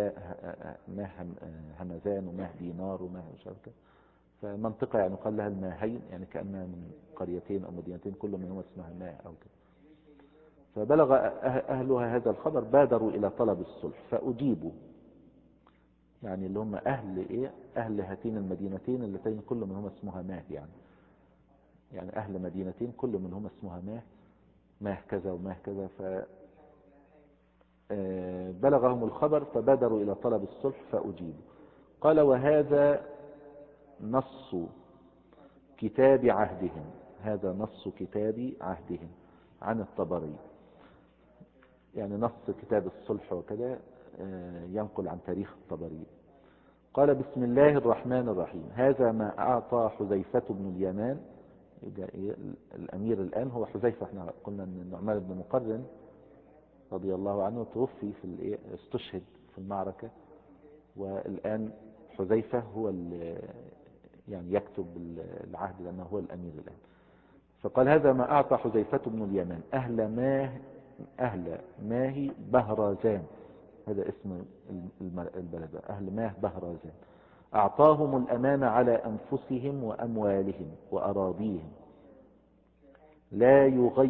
همذان وماه دينار وماه شركة، فمنطقة يعني قال لها الماهين، يعني كأنها من قريتين أو مدينتين كل منهما اسمها ماه أو كده. فبلغ أهلها هذا الخبر بادروا إلى طلب الصلح فأجيبوا، يعني اللي هم أهل هاتين المدينتين اللتين كل منهما اسمها ماه، يعني أهل مدينتين كل منهما اسمها ماه كذا وماه كذا. فبلغهم الخبر فبادروا إلى طلب الصلح فأجيبوا. قال وهذا نص كتاب عهدهم، هذا نص كتاب عهدهم عن الطبري، يعني نص كتاب الصلح وكذا ينقل عن تاريخ الطبري. قال بسم الله الرحمن الرحيم. هذا ما أعطى حذيفة بن اليمان الأمير الآن هو حذيفة. احنا قلنا أن النعمان بن مقرن رضي الله عنه توفي استشهد في المعركة، والآن حذيفة هو يعني يكتب العهد لأنه هو الأمير الآن. فقال هذا ما أعطى حذيفة بن اليمان أهل ماهي بهرازان، هذا اسم البلد، أهل ماه بهرازان، أعطاهم الأمان على أنفسهم وأموالهم وأراضيهم، لا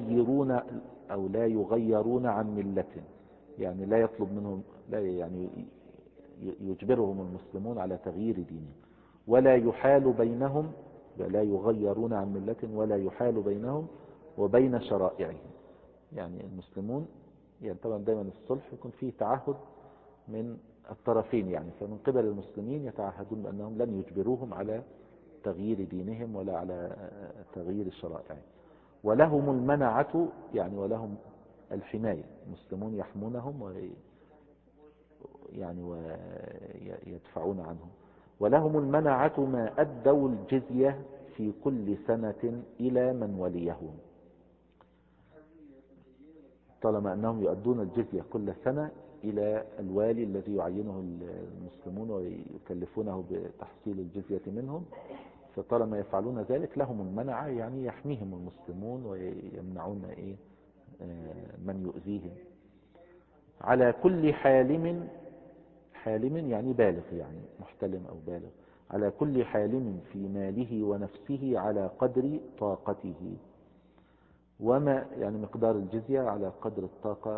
يغيرون عن ملة، يعني لا يطلب منهم، لا يعني يجبرهم المسلمون على تغيير دينهم، ولا يحال بينهم، لا يغيرون عن ملة ولا يحال بينهم وبين شرائعهم. يعني المسلمون يعني طبعا دائما الصلح يكون فيه تعهد من الطرفين، يعني فمن قبل المسلمين يتعهدون بأنهم لن يجبروهم على تغيير دينهم ولا على تغيير الشرائع. ولهم المنعة، يعني ولهم الحماية، المسلمون يحمونهم يعني ويدفعون عنهم. ولهم المنعة ما أدوا الجزية في كل سنة إلى من وليهم، طالما أنهم يؤدون الجزية كل سنة إلى الوالي الذي يعينه المسلمون ويكلفونه بتحصيل الجزية منهم، فطالما يفعلون ذلك لهم المنعة، يعني يحميهم المسلمون ويمنعون من يؤذيهم. على كل حالم يعني بالغ، يعني محتلم أو بالغ، على كل حالم في ماله ونفسه على قدر طاقته، وما يعني مقدار الجزية على قدر الطاقة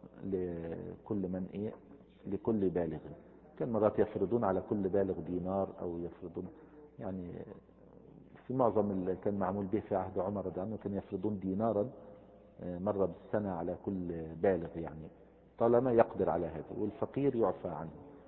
لكل بالغ. كان مرات يفرضون على كل بالغ دينار، أو يفرضون يعني في معظم اللي كان معمول به في عهد عمر رضي عنه كان يفرضون دينارا مرة بالسنة على كل بالغ، يعني طالما يقدر على هذا، والفقير يعفى عنه.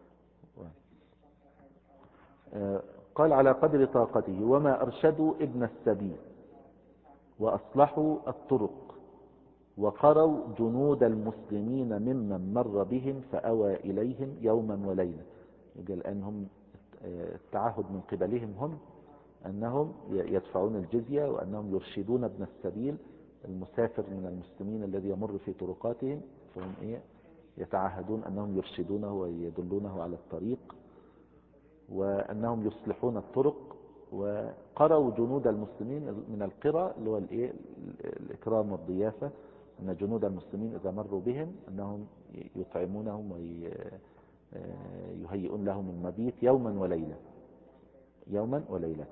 قال على قدر طاقته. وما أرشدوا ابن السبيل وأصلحوا الطرق وقروا جنود المسلمين ممن مر بهم فأوى إليهم يوما وليلة. الآن هم التعهد من قبلهم هم أنهم يدفعون الجزية، وأنهم يرشدون ابن السبيل المسافر من المسلمين الذي يمر في طرقاتهم، فهم يتعهدون أنهم يرشدونه ويدلونه على الطريق، وأنهم يصلحون الطرق. وقروا جنود المسلمين من القرى اللي هو الإكرام والضيافة، أن جنود المسلمين إذا مروا بهم أنهم يطعمونهم ويهيئون لهم المبيت يوما وليلة.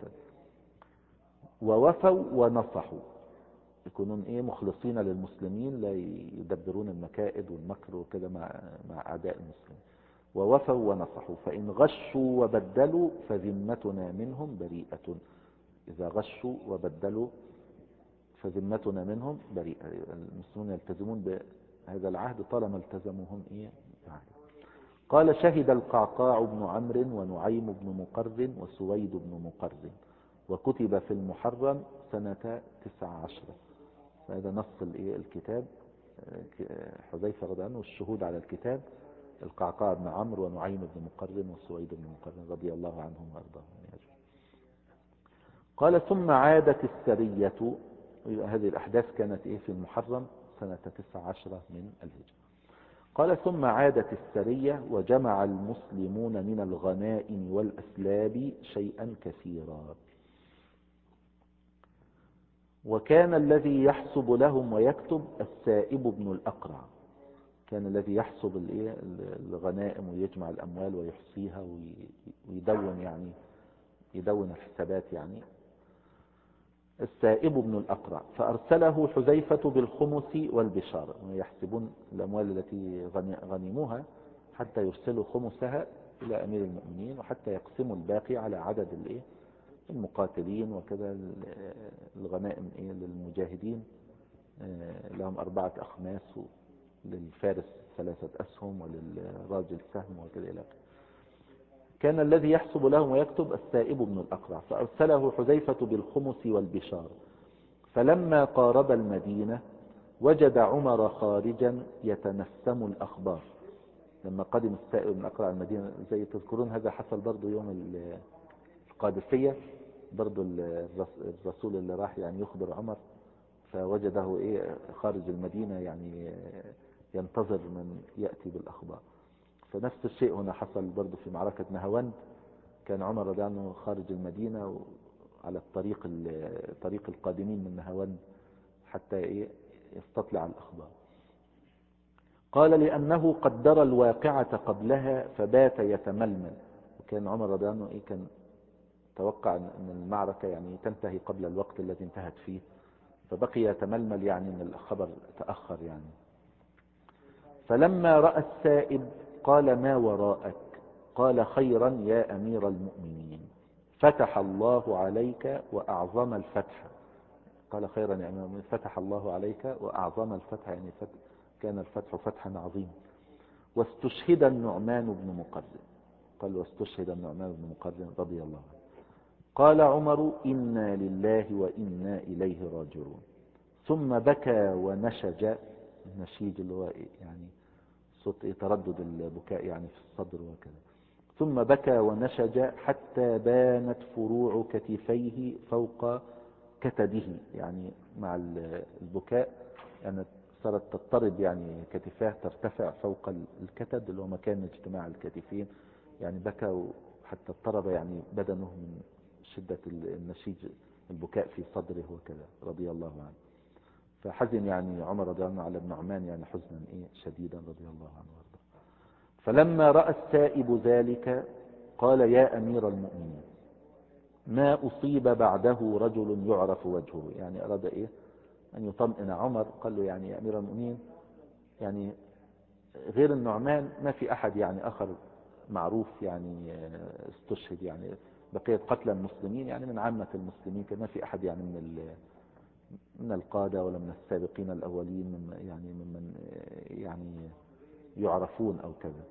ووفوا ونصحوا، يكونون مخلصين للمسلمين، لا يدبرون المكائد والمكر وكذا مع أعداء المسلمين. ووفوا ونصحوا. فإن غشوا وبدلوا فذمتنا منهم بريئة. إذا غشوا وبدلوا فذمتنا منهم بريئة. المسلمون يلتزمون بهذا العهد طالما التزموا هم بعهد. قال شهد القعقاع بن عمرو ونعيم بن مقرن وسويد بن مقرن، وكتب في المحرم سنة 19. هذا نص الكتاب، حذيفة رضي عنه والشهود على الكتاب القعقاع بن عمرو ونعيم بن مقرن وسويد بن مقرن رضي الله عنهم وارضاهم. قال ثم عادت السرية. هذه الأحداث كانت في المحرم سنة 19 من الهجرة. قال ثم عادت السرية وجمع المسلمون من الغنائم والأسلاب شيئا كثيرا. وكان الذي يحسب لهم ويكتب السائب بن الأقرع، كان الذي يحسب الغنائم ويجمع الأموال ويحصيها ويدون، يعني يدون الحسابات، يعني السائب بن الأقرع. فأرسله حذيفة بالخمس والبشارة، يحسبون الأموال التي غنموها حتى يرسلوا خمسها إلى أمير المؤمنين، وحتى يقسموا الباقي على عدد المقاتلين وكذا. الغنائم للمجاهدين لهم 4 أخماس، للفارس 3 أسهم، وللراجل سهم وكذا إلى آخره. كان الذي يحسب لهم ويكتب السائب بن الأقرع. فأرسله حذيفة بالخمس والبشار. فلما قارب المدينة وجد عمر خارجا يتنسم الأخبار. لما قدم السائب بن الأقرع المدينة، زي تذكرون هذا حصل برضو يوم القادسية، برضو الرسول اللي راح يعني يخبر عمر فوجده خارج المدينة يعني ينتظر من يأتي بالأخبار. فنفس الشيء هنا حصل برضو في معركة نهاوند. كان عمر رضي الله عنه خارج المدينة على طريق القادمين من نهاوند حتى يستطلع الأخبار. قال لأنه قدر الواقعة قبلها فبات يتململ. وكان عمر رضي الله عنه كان توقع أن المعركة يعني تنتهي قبل الوقت الذي انتهت فيه، فبقي يتململ يعني أن الخبر تأخر يعني. فلما رأى السائب قال ما وراءك؟ قال خيرا يا أمير المؤمنين، فتح الله عليك وأعظم الفتح. قال خيرا يا أمير المؤمنين فتح الله عليك وأعظم الفتح، يعني كان الفتح فتحا عظيما. واستشهد النعمان بن مقرن. قال واستشهد النعمان بن مقرن رضي الله عنه. قال عمر إنا لله وإنا إليه راجعون. ثم بكى ونشج. النشيج اللي هو يعني صوت تردد البكاء يعني في الصدر وكذا. ثم بكى ونشج حتى بانت فروع كتفيه فوق كتده، يعني مع البكاء يعني صارت تضطرب يعني كتفاه ترتفع فوق الكتد اللي هو مكان اجتماع الكتفين، يعني بكى حتى اضطرب يعني بدنه من شدة النشيج البكاء في صدره وكذا رضي الله عنه. فحزن يعني عمر رضي الله عنه على النعمان يعني حزنا شديدا رضي الله عنه وارضاه. فلما رأى السائب ذلك قال يا أمير المؤمنين ما أصيب بعده رجل يعرف وجهه، يعني أراد أن يطمئن عمر. قال له يعني يا أمير المؤمنين يعني غير النعمان ما في أحد يعني آخر معروف يعني استشهد، يعني بقية قتلى المسلمين يعني من عامة المسلمين كما في أحد يعني من القادة ولا من السابقين الأولين ممن يعني يعرفون أو كذا.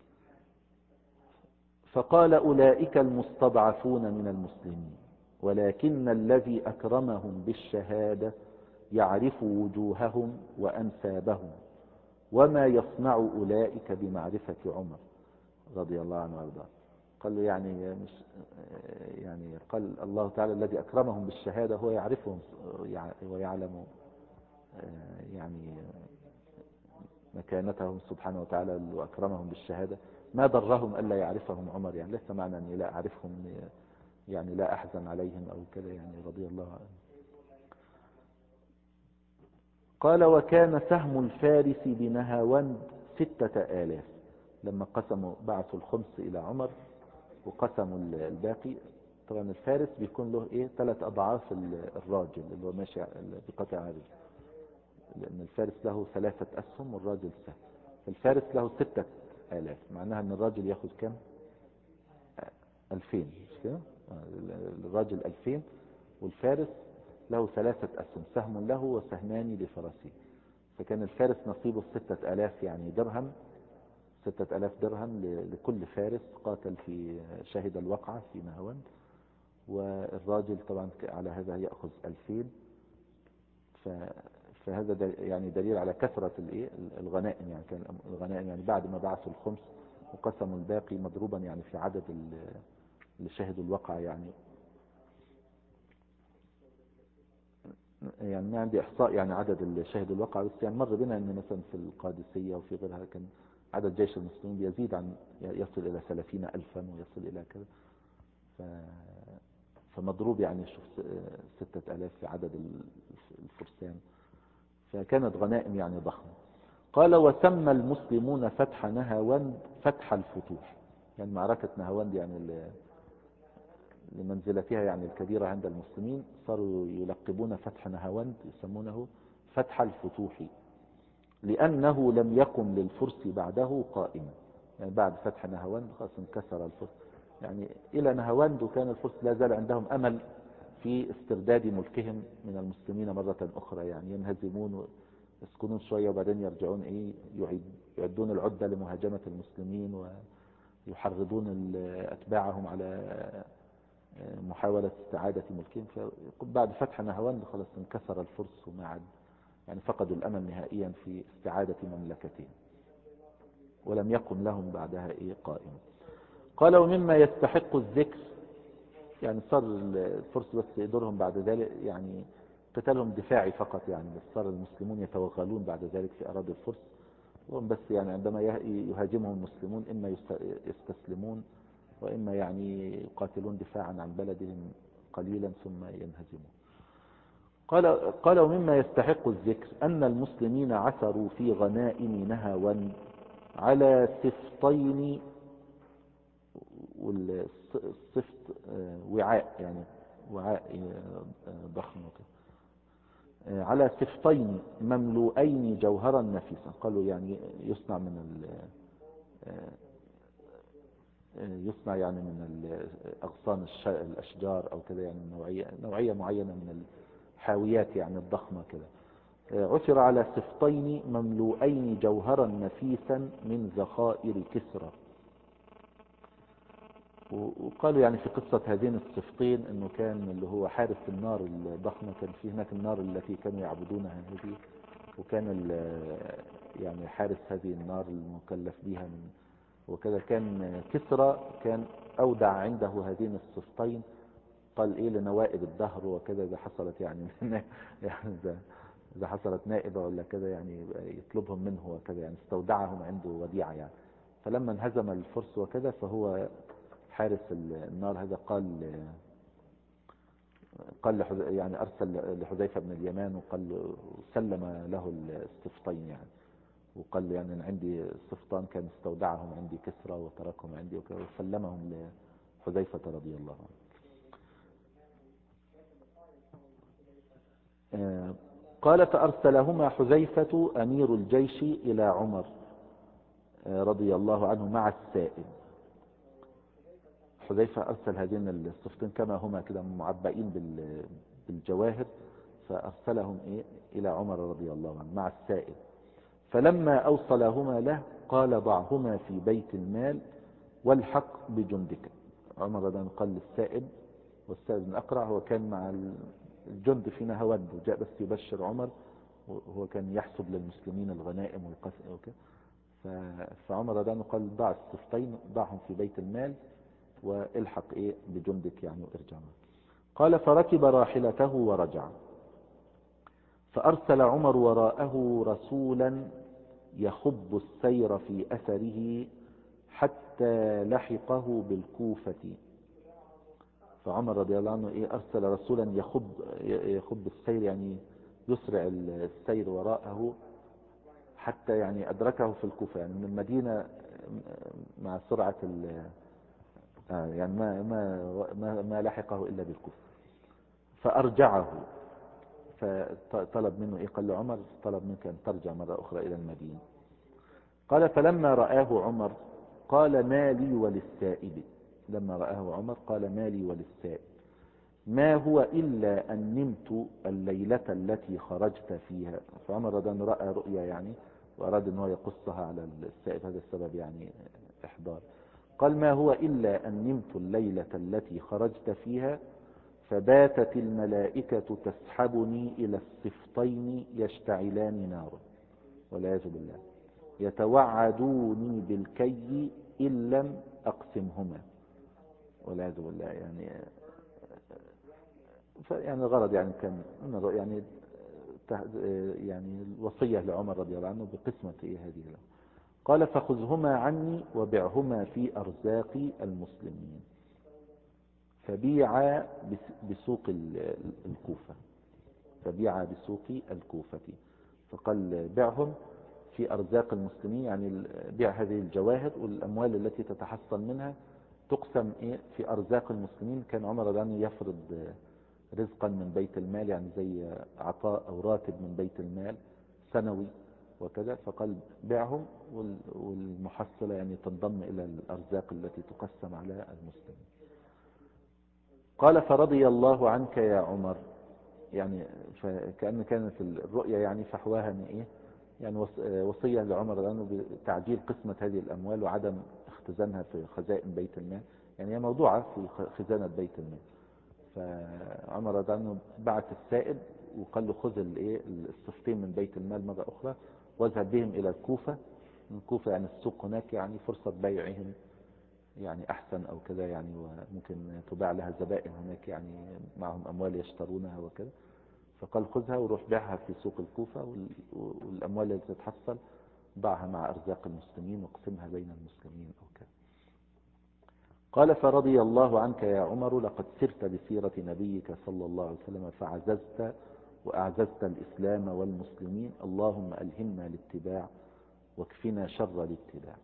فقال أولئك المستضعفون من المسلمين، ولكن الذي أكرمهم بالشهادة يعرف وجوههم وأنسابهم، وما يصنع أولئك بمعرفة عمر رضي الله عنه وارضاه. قال له يعني قال الله تعالى الذي أكرمهم بالشهادة هو يعرفهم ويعلم يعني مكانتهم سبحانه وتعالى، وأكرمهم بالشهادة. ما ضرهم ألا يعرفهم عمر، يعني ليس معنى أني لا أعرفهم يعني لا أحزن عليهم أو كذا يعني رضي الله عنه. قال وكان سهم الفارس بنهاوند 6000. لما قسموا بعثوا الخمس إلى عمر وقسموا الباقي، طبعا الفارس بيكون له 3 أضعاف الراجل اللي هو ماشي بقطع عرض، لأن الفارس له 3 أسهم والراجل سهم. فالفارس له 6000، معناها أن الراجل يأخذ كم؟ 2000 مش كده؟ الراجل 2000 والفارس له 3 أسهم، سهم له وسهمان لفرسه. فكان الفارس نصيبه 6000 يعني درهم، 6000 درهم لكل فارس قاتل في شهد الوقعة في نهاوند. والراجل طبعا على هذا يأخذ 2000. فهذا يعني دليل على كثرة الغنائم، يعني كان الغنائم يعني بعد ما بعثوا الخمس وقسموا الباقي مضروبا يعني في عدد اللي شهدوا الوقعة. يعني ما عندي إحصاء يعني عدد اللي شهدوا الوقعة، بس يعني مر بنا أن مثلا في القادسية وفي غيرها كان عدد جيش المسلمين بيزيد عن يصل إلى 30,000 ويصل إلى كذا. فمضروب يعني شوف 6000 في عدد الفرسان، فكانت غنائم يعني ضخمة. قال وسمى المسلمون فتح نهاوند فتح الفتوح، يعني معركة نهاوند يعني لمنزلتها يعني الكبيرة عند المسلمين صاروا يلقبون فتح نهاوند يسمونه فتح الفتوح، لأنه لم يقم للفرس بعده قائما. يعني بعد فتح نهاوند خلاص انكسر الفرس يعني إلى نهاوند، وكان الفرس لا زال عندهم أمل في استرداد ملكهم من المسلمين مرة أخرى، يعني ينهزمون ويسكنون شوية وبعدين يرجعون يعدون العدة لمهاجمة المسلمين ويحرضون أتباعهم على محاولة استعادة ملكهم. بعد فتح نهاوند خلاص انكسر الفرس وما عاد يعني فقدوا الأمل نهائيا في استعادة مملكتهم، ولم يقم لهم بعدها قائم. قال ومما يستحق الذكر يعني صار الفرس بس دورهم بعد ذلك يعني قتالهم دفاعي فقط، يعني بس صار المسلمون يتوغلون بعد ذلك في أراضي الفرس، وهم بس يعني عندما يهاجمهم المسلمون إما يستسلمون وإما يعني يقاتلون دفاعا عن بلدهم قليلا ثم ينهزمون. قال ومما يستحق الذكر أن المسلمين عثروا في غنائم نهاوند على سفطين، والسفط وعاء يعني وعاء ضخم كده، على سفطين مملوءين جوهرا نفيسا. قالوا يعني يصنع من يصنع يعني من أغصان الأشجار أو كذا، يعني نوعية معينة من الحاويات يعني الضخمة كذا. عثر على سفطين مملوءين جوهرا نفيسا من ذخائر كسرى. وقالوا يعني في قصة هذين السفطين انه كان اللي هو حارس النار الضخمة، كان في هناك النار التي كانوا يعبدونها هذه، وكان يعني حارس هذه النار المكلف بها من وكذا كان كسرى، كان اودع عنده هذين السفطين. قال ايه لنوائب الدهر وكذا، اذا حصلت يعني يعني اذا حصلت نائبة ولا كذا يعني يطلبهم منه وكذا، يعني استودعهم عنده وديعة يعني. فلما انهزم الفرس وكذا فهو حارس النار هذا قال يعني أرسل لحذيفة بن اليمان وقال سلم له السفطين يعني، وقال يعني أن عندي السفطان كان استودعهم عندي كسرى وتركهم عندي وسلمهم لحذيفة رضي الله عنه. قال فأرسلهما حذيفة أمير الجيش إلى عمر رضي الله عنه مع السائب. حذيفة أرسل هذين السفطين كما هما كده معبئين بالجواهر، فأرسلهم إلى عمر رضي الله عنه مع السائب. فلما أوصلهما له قال ضعهما في بيت المال والحق بجندك. عمر رضي الله عنه قال للسائب، والسائب بن أقرع هو كان مع الجند في نهاوند وجاء بس يبشر عمر، وهو كان يحسب للمسلمين الغنائم والقسم وكذا. فعمر رضي الله عنه قال ضع السفطين ضعهم في بيت المال والحق بجندك يعني وارجع. قال فركب راحلته ورجع، فأرسل عمر وراءه رسولا يخب السير في أثره حتى لحقه بالكوفة. فعمر رضي الله عنه أرسل رسولا يخب السير يعني يسرع السير وراءه حتى يعني أدركه في الكوفة، يعني من المدينة مع سرعة يعني ما لحقه إلا بالكوفة. فأرجعه، فطلب منه قال له عمر طلب منك أن ترجع مرة أخرى إلى المدينة. قال فلما رآه عمر قال ما لي وللسائب. لما رآه عمر قال ما لي وللسائب، ما هو إلا أن نمت الليلة التي خرجت فيها. فعمر رضي الله عنه رأى رؤيا يعني وأراد أنه يقصها على السائب، هذا السبب يعني إحضار. قال ما هو إلا أن نمت الليلة التي خرجت فيها فباتت الملائكة تسحبني إلى السفطين يشتعلان نارا والعياذ بالله، يتوعدوني بالكي إن لم أقسمهما والعياذ بالله. يعني الغرض يعني كان يعني يعني الوصية لعمر رضي الله عنه بقسمة هذه له. قال فخذهما عني وبعهما في أرزاق المسلمين. فبيع بسوق الكوفة، فبيع بسوق الكوفة. فقال بيعهم في أرزاق المسلمين، يعني بيع هذه الجواهر والأموال التي تتحصل منها تقسم في أرزاق المسلمين. كان عمر رضي الله عنه يفرض رزقا من بيت المال، يعني زي عطاء أو راتب من بيت المال سنوي وكذا. فقال بيعهم والمحصلة يعني تنضم إلى الأرزاق التي تقسم على المسلمين. قال فرضي الله عنك يا عمر، يعني فكأن كانت الرؤيا يعني فحواها يعني وصية لعمر لأنه بتعجيل قسمة هذه الأموال وعدم اختزانها في خزائن بيت المال، يعني هي موضوعة في خزانة بيت المال. فعمر رضي الله عنه بعث السائب وقال له خذ السفطين من بيت المال مرة أخرى واذهب بهم إلى الكوفة. الكوفة يعني السوق هناك يعني فرصة بيعهم يعني أحسن أو كذا يعني، وممكن تباع لها زبائن هناك يعني معهم أموال يشترونها وكذا. فقال خذها وروح بيعها في سوق الكوفة، والأموال التي تتحصل ضعها مع أرزاق المسلمين واقسمها بين المسلمين أو كذا. قال فرضي الله عنك يا عمر، لقد سرت بسيرة نبيك صلى الله عليه وسلم فعززت وأعززت الإسلام والمسلمين، اللهم ألهمنا الاتباع واكفنا شر الاتباع.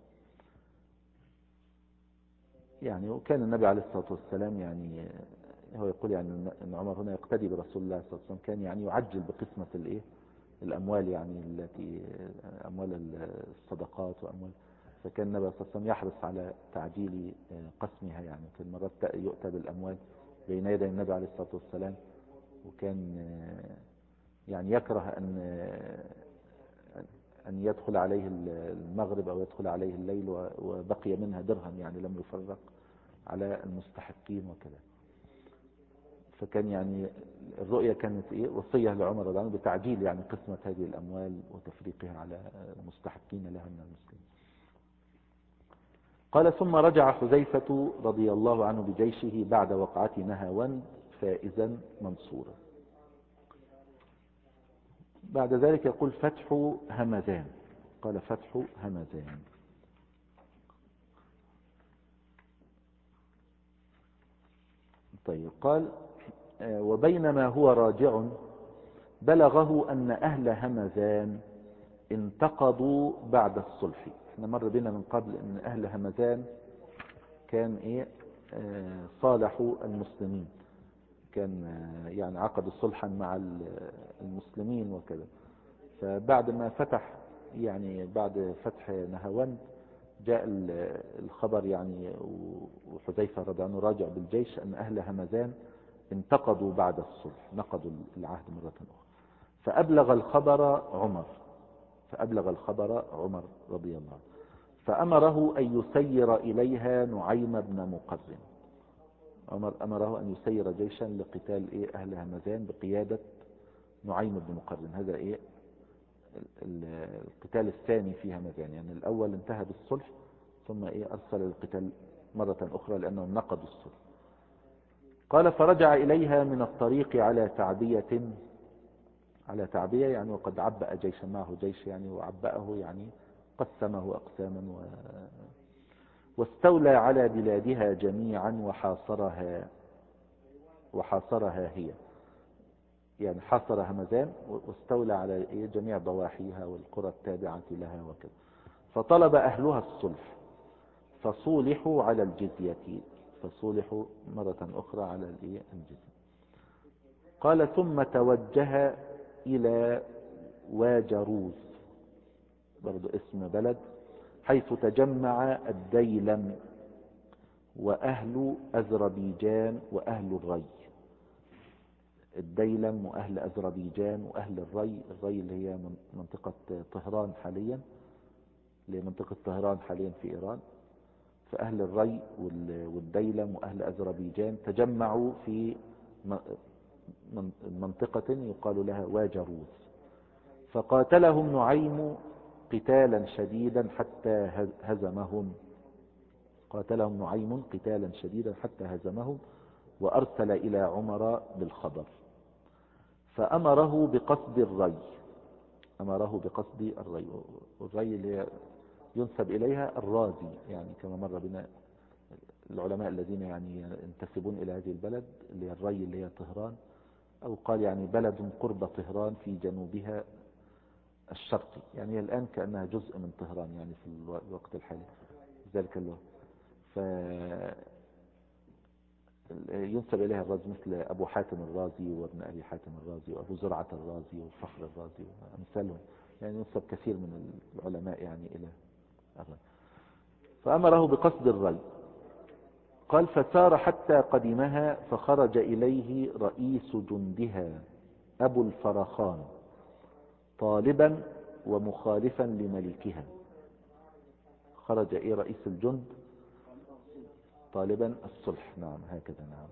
يعني وكان النبي عليه الصلاة والسلام يعني هو يقول يعني أن عمر هنا يقتدي برسول الله صلى الله عليه وسلم، كان يعني يعجل بقسمة الأموال يعني التي أموال الصدقات وأموال. فكان النبي صلى الله عليه وسلم يحرص على تعجيل قسمها، يعني في المرات يؤتى بالأموال بين يدي النبي عليه الصلاة والسلام. وكان يعني يكره أن يدخل عليه المغرب أو يدخل عليه الليل وبقي منها درهم يعني لم يفرق على المستحقين وكذا. فكان يعني الرؤية كانت وصية لعمر رضي الله عنه بتعجيل يعني قسمة هذه الأموال وتفريقها على المستحقين لها من المسلمين. قال ثم رجع حذيفة رضي الله عنه بجيشه بعد وقعة نهاوند فائزا منصورا. بعد ذلك يقول فتح همذان. قال فتح همذان. طيب قال وبينما هو راجع بلغه أن أهل همذان انتقضوا بعد الصلح. احنا مر بنا من قبل أن أهل همذان كان صالحوا المسلمين، كان يعني عقدوا صلحا مع المسلمين وكذا. فبعد ما فتح يعني بعد فتح نهاوند جاء الخبر يعني وحذيفة رضي الله عنه راجع بالجيش أن أهل همذان انتقضوا بعد الصلح، نقضوا العهد مرة أخرى. فأبلغ الخبر عمر رضي الله عنه، فأمره أن يسير إليها نعيم بن مقرن. عمر أمره أن يسير جيشا لقتال أهل همذان بقيادة نعيم بن مقرن. هذا القتال الثاني في همذان، يعني الأول انتهى بالصلح ثم أرسل القتال مرة أخرى لأنهم نقضوا الصلح. قال فرجع إليها من الطريق على تعبية يعني، وقد عبأ جيشا معه جيش يعني، وعبأه يعني قسمه أقساما واستولى على بلادها جميعا وحاصرها هي، يعني حاصر همذان واستولى على جميع ضواحيها والقرى التابعة لها وكذا. فطلب أهلها الصلح فصولحوا على الجزية، فصولحوا مرة أخرى على الجزية. قال ثم توجه إلى واجروز، برضو اسم بلد، حيث تجمع الديلم وأهل أذربيجان وأهل الري. الديلم وأهل أذربيجان وأهل الري اللي هي منطقة طهران حاليا، اللي هي منطقة طهران حاليا في إيران. فأهل الري والديلم وأهل أذربيجان تجمعوا في منطقة يقال لها واجروز، فقاتلهم نعيم قتالا شديدا حتى هزمهم وأرسل إلى عمر بالخبر فأمره بقصد الري. والري اللي ينسب إليها الرازي، يعني كما مر بنا العلماء الذين يعني ينتسبون إلى هذه البلد اللي هي الري اللي هي طهران، أو قال يعني بلد قرب طهران في جنوبها الشرقي، يعني هي الآن كأنها جزء من طهران يعني في الوقت الحالي ذلك الوقت. ينسب إليها الرازي مثل أبو حاتم الرازي وابن أبي حاتم الرازي وأبو زرعة الرازي وفخر الرازي وأمثالهم، يعني ينسب كثير من العلماء يعني إلى الري. فأمره بقصد الري. قال فسار حتى قدمها فخرج إليه رئيس جندها أبو الفرخان طالبا ومخالفا لملكها. خرج رئيس الجند طالبا الصلح، نعم هكذا، نعم.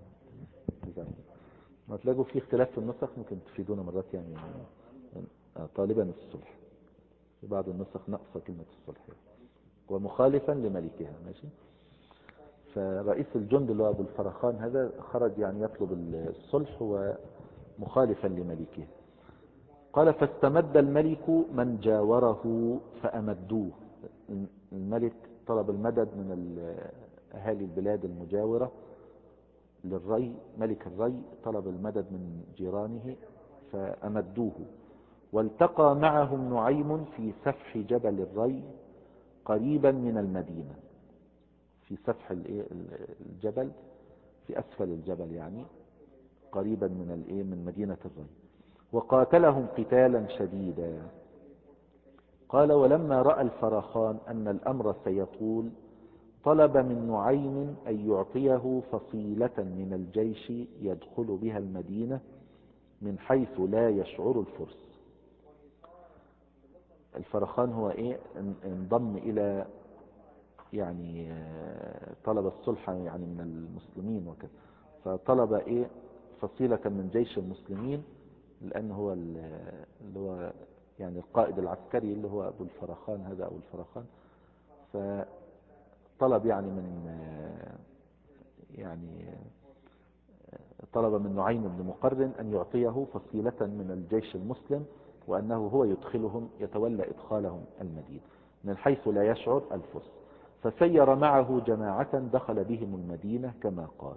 ما تلاقوا في اختلاف في النسخ ممكن تفيدونا مرات يعني طالبا الصلح، في بعض النسخ نقص كلمة الصلح ومخالفا لملكها، ماشي. فرئيس الجند اللي هو أبو الفرخان هذا خرج يعني يطلب الصلح ومخالفا لملكه. قال فاستمد الملك من جاوره فأمدوه. الملك طلب المدد من أهالي البلاد المجاورة للري. ملك الري طلب المدد من جيرانه فأمدوه. والتقى معهم نعيم في سفح جبل الري قريبا من المدينة، في سفح الجبل، في أسفل الجبل يعني، قريبا من مدينة الري. وقاتلهم قتالا شديدا. قال ولما رأى الفرخان أن الأمر سيطول طلب من نعيم أن يعطيه فصيلة من الجيش يدخل بها المدينة من حيث لا يشعر الفرس. الفرخان هو انضم إلى يعني طلب الصلح يعني من المسلمين وكذا، فطلب فصيلة من جيش المسلمين، لأنه هو اللي هو يعني القائد العسكري اللي هو أبو الفرخان، هذا أبو الفرخان. فطلب طلب من نعيم بن مقرن أن يعطيه فصيلة من الجيش المسلم، وأنه هو يتولى إدخالهم المدينة من حيث لا يشعر الفرس. فسير معه جماعة دخل بهم المدينة كما قال.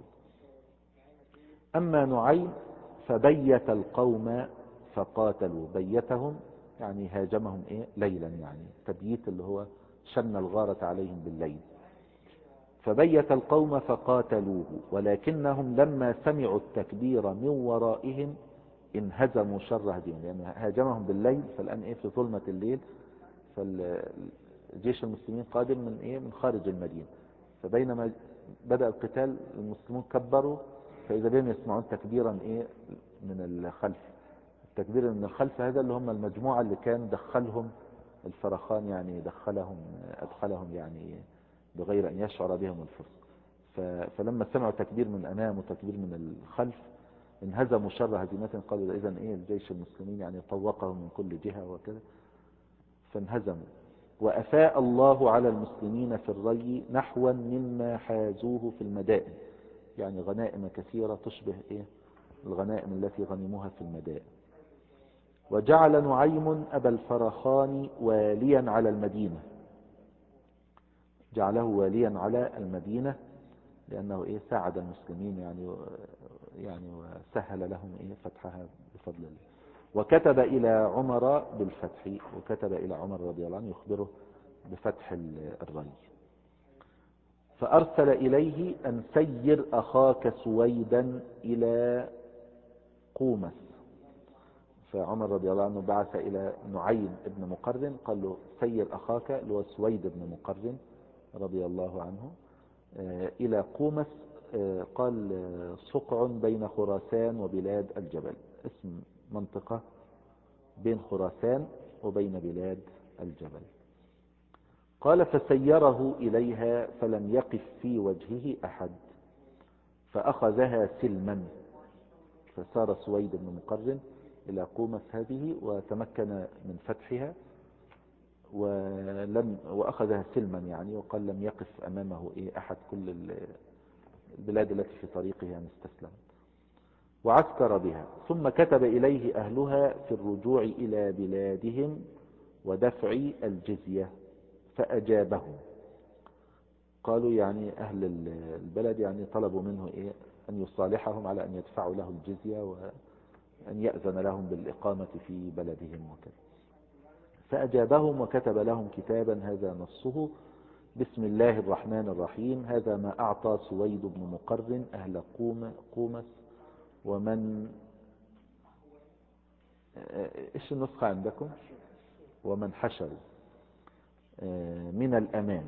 أما نعيم فبيت القوم فقاتلوا. بيتهم يعني هاجمهم ليلا، يعني تبييت اللي هو شن الغارة عليهم بالليل. فبيت القوم فقاتلوه، ولكنهم لما سمعوا التكبير من ورائهم انهزموا شر هزيمة، يعني هاجمهم بالليل، فالآن في ظلمة الليل، فالجيش المسلمين قادم من خارج المدينة. فبينما بدأ القتال المسلمون كبروا، فإذا بهم يسمعون تكبيرا من الخلف. التكبير من الخلف هذا اللي هم المجموعة اللي كان دخلهم الفرخان، يعني أدخلهم يعني بغير أن يشعر بهم الفرس. فلما سمعوا تكبير من أمام وتكبير من الخلف انهزموا شر هزيمة. قالوا إذن الجيش المسلمين يعني طوقهم من كل جهة وكذا، فانهزموا. وأفاء الله على المسلمين في الري نحوا مما حازوه في المدائن، يعني غنائم كثيرة تشبه الغنائم التي غنموها في المدائن. وجعل نعيم أبا الفرخان واليا على المدينة، جعله واليا على المدينة لأنه ساعد المسلمين يعني وسهل لهم فتحها بفضل الله. وكتب إلى عمر بالفتح، وكتب إلى عمر رضي الله عنه يخبره بفتح الري. فأرسل إليه أن سير أخاك سويدا إلى قومس. فعمر رضي الله عنه بعث إلى نعيم ابن مقرن قال له سير أخاك اللي هو سويد بن مقرن رضي الله عنه إلى قومس. قال صقع بين خراسان وبلاد الجبل، اسم منطقة بين خراسان وبين بلاد الجبل. قال فسيره إليها فلم يقف في وجهه أحد فأخذها سلما. فسار سويد بن مقرن إلى قومس هذه وتمكن من فتحها وأخذها سلما يعني، وقال لم يقف أمامه أحد، كل البلاد التي في طريقه يعني استسلمت. وعسكر بها. ثم كتب إليه أهلها في الرجوع إلى بلادهم ودفع الجزية فأجابهم. قالوا يعني أهل البلد يعني طلبوا منه أن يصالحهم على أن يدفعوا له الجزية وأن يأذن لهم بالإقامة في بلدهم وكذا. فأجابهم وكتب لهم كتابا هذا نصه: بسم الله الرحمن الرحيم، هذا ما أعطى سويد بن مقرن أهل قومس ومن إيش النسخة عندكم؟ ومن حشروا من الأمان.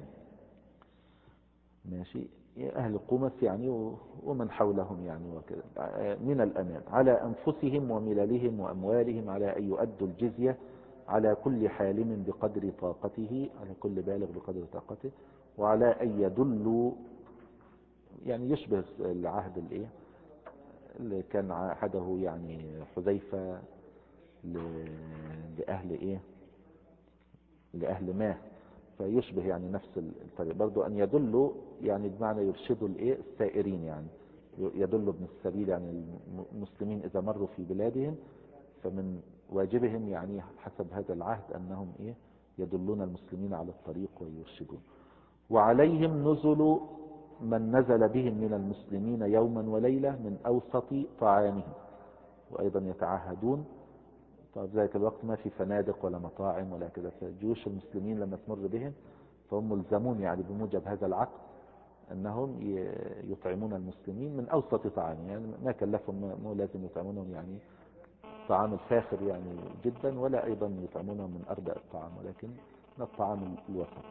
ماشي، أهل قومس يعني ومن حولهم يعني وكذا من الأمان على أنفسهم ومللهم وأموالهم على أن يؤدوا الجزية على كل حالم بقدر طاقته، على كل بالغ بقدر طاقته، وعلى أن يدلوا يعني يشبه العهد اللي كان عهده يعني حذيفة لأهل لأهل ماه، فيشبه يعني نفس الطريق برضو أن يدلوا يعني بمعنى يرشدوا السائرين، يعني يدلوا ابن السبيل، يعني المسلمين إذا مروا في بلادهم فمن واجبهم يعني حسب هذا العهد أنهم يدلون المسلمين على الطريق ويرشدون. وعليهم نزل من نزل بهم من المسلمين يوما وليلة من أوسط طعامهم، وأيضا يتعهدون. طب ذلك الوقت ما في فنادق ولا مطاعم ولا كذا، فجيوش المسلمين لما تمر بهم فهم ملزمون يعني بموجب هذا العقد أنهم يطعمون المسلمين من أوسط طعام، يعني ما كلفهم، مو لازم يطعمونهم يعني الطعام الفاخر يعني جدا، ولا أيضا يطعمونهم من أردأ الطعام، ولكن من الطعام الوسط.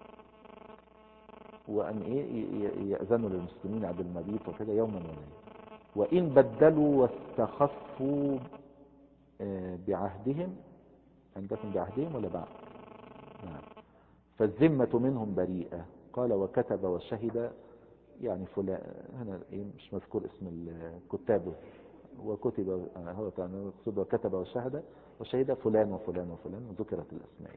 وأن يأذنوا للمسلمين عند المبيت وكذا يوما وليلة. وإن بدلوا واستخفوا بعهدهم، عندكم بعهدهم ولا بعد؟ نعم. فالذمة منهم بريئة. قال وكتب وشهد، يعني فلان هنا مش مذكور اسم الكتاب، وكتب هو مقصود وكتب وشهد فلان وفلان وفلان، وذكرت الأسماء.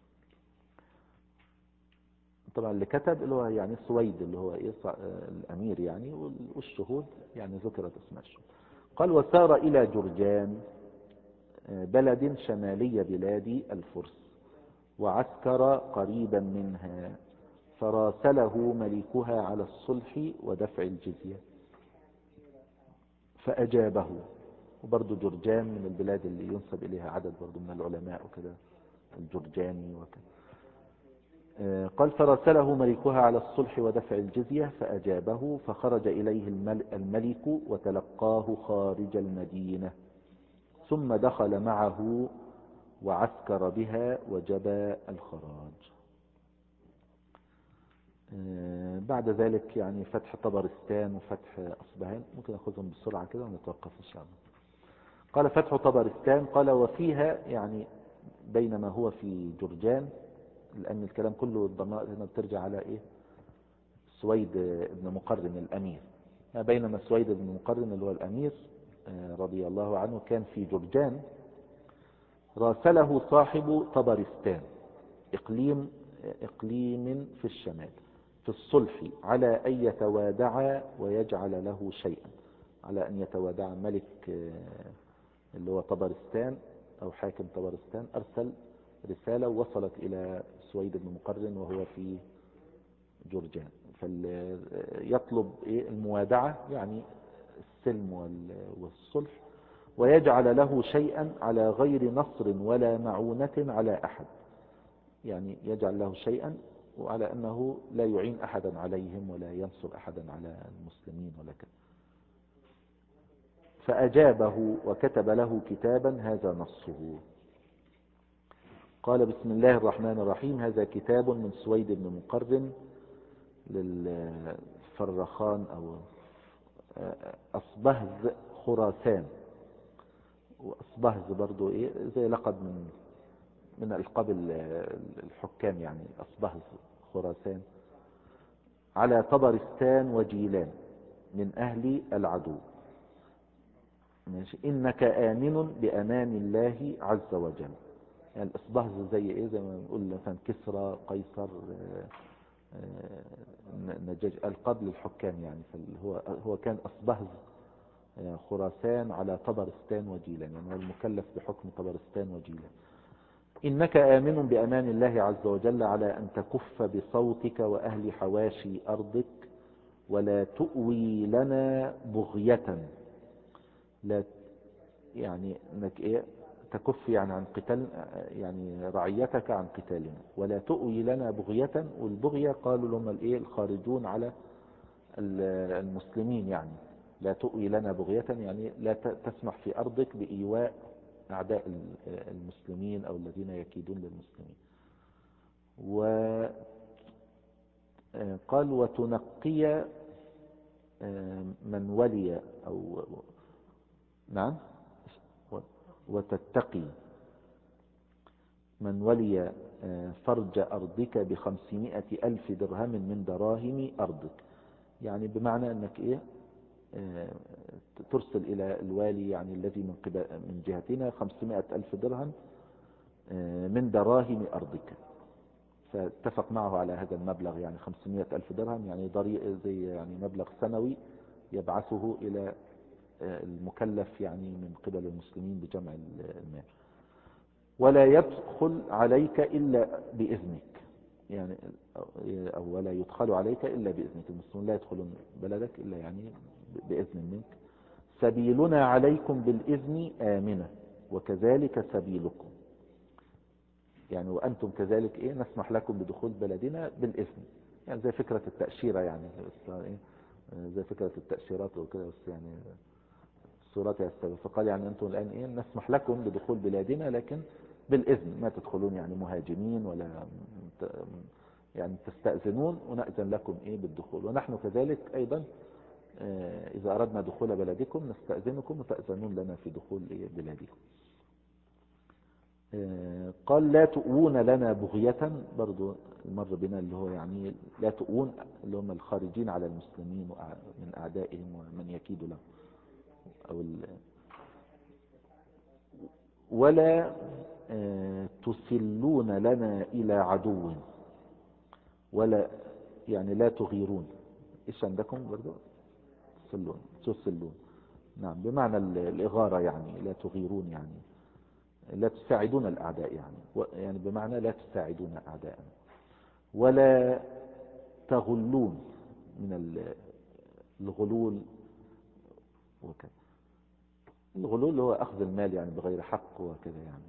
طبعا اللي كتب اللي هو يعني سويد اللي هو الأمير يعني، والشهود يعني ذكرت اسماء الشهود. قال وسار إلى جرجان بلد شمالي بلاد الفرس، وعسكر قريبا منها، فراسله ملكها على الصلح ودفع الجزية فأجابه. وبرضه جرجان من البلاد اللي ينسب إليها عدد برضه من العلماء وكذا، الجرجاني وكذا. قال فراسله ملكها على الصلح ودفع الجزية فأجابه، فخرج إليه الملك وتلقاه خارج المدينة، ثم دخل معه وعسكر بها وجبى الخراج. بعد ذلك يعني فتح طبرستان وفتح أصبهان، ممكن أخذهم بسرعة كده ونتوقف إن شاء الله. قال فتح طبرستان، قال وفيها يعني بينما هو في جرجان، لأن الكلام كله الضمائر هنا بترجع على سويد بن مقرن الأمير. بينما سويد بن مقرن اللي هو الأمير رضي الله عنه كان في جرجان، راسله صاحب طبرستان إقليم في الشمال في الصلح على أن يتوادع ويجعل له شيئا، على أن يتوادع. ملك اللي هو طبرستان أو حاكم طبرستان أرسل رسالة وصلت إلى سويد بن مقرن وهو في جرجان، فيطلب الموادعة يعني السلم والصلح، ويجعل له شيئا على غير نصر ولا معونة على أحد، يعني يجعل له شيئا وعلى أنه لا يعين أحدا عليهم ولا ينصر أحدا على المسلمين ولا كذا. فأجابه وكتب له كتابا هذا نصه. قال بسم الله الرحمن الرحيم، هذا كتاب من سويد بن مقرن للفرخان أو أصبهز خراسان. وأصبهز برضو زي لقب من ألقاب الحكام، يعني أصبهز خراسان، على طبرستان وجيلان من أهل العدو. ماشي. إنك آمن بأمان الله عز وجل. يعني الأصبهز زي زي ما نقول مثلا كسرى، قيصر، نجاج، ألقاب للحكام يعني. فهو كان أصبهز خراسان على طبرستان وجيلان، يعني هو المكلف بحكم طبرستان وجيلان. إنك آمن بأمان الله عز وجل على أن تكف بصوتك وأهل حواشي أرضك، ولا تؤوي لنا بغية. لا يعني انك تكف يعني عن قتال، يعني رعيتك عن قتالنا، ولا تؤوي لنا بغية. والبغية قالوا لهم الخارجون على المسلمين، يعني لا تؤوي لنا بغية يعني لا تسمح في أرضك بإيواء أعداء المسلمين أو الذين يكيدون للمسلمين. وقال وتنقي من ولي أو نعم وتتقي من ولي فرج أرضك ب500,000 درهم من دراهم أرضك. يعني بمعنى أنك ترسل إلى الوالي يعني الذي من جهتنا 500,000 درهم من دراهم أرضك. فاتفق معه على هذا المبلغ، يعني 500 ألف درهم، يعني زي يعني مبلغ سنوي يبعثه إلى المكلف يعني من قبل المسلمين بجمع المال. ولا يدخل عليك إلا بإذنك، يعني أو ولا يدخل عليك إلا بإذنك، المسلمون لا يدخلون بلدك إلا يعني بإذن منك. سبيلنا عليكم بالإذن آمنة وكذلك سبيلكم، يعني وأنتم كذلك نسمح لكم بدخول بلدنا بالإذن، يعني زي فكرة التأشيرة، يعني زي فكرة التأشيرات وكذا، بس يعني الصورات يستوي. فقال يعني أنتم الآن نسمح لكم بدخول بلادنا لكن بالإذن، ما تدخلون يعني مهاجمين ولا يعني تستأذنون ونأذن لكم بالدخول، ونحن كذلك أيضا إذا أردنا دخول بلدكم نستأذنكم وتأذنون لنا في دخول بلادكم. قال لا تؤون لنا بغية، برضو مر بنا اللي هو يعني لا تؤون اللي هم الخارجين على المسلمين من أعدائهم ومن يكيد لهم، ولا تسلون لنا إلى عدو، ولا يعني لا تغيرون. إيش عندكم برضو؟ تسلون، نعم، بمعنى الإغارة، يعني لا تغيرون، يعني لا تساعدون الأعداء، يعني بمعنى لا تساعدون أعداء. ولا تغلون من الغلول وكذا. الغلول هو أخذ المال يعني بغير حق وكذا يعني.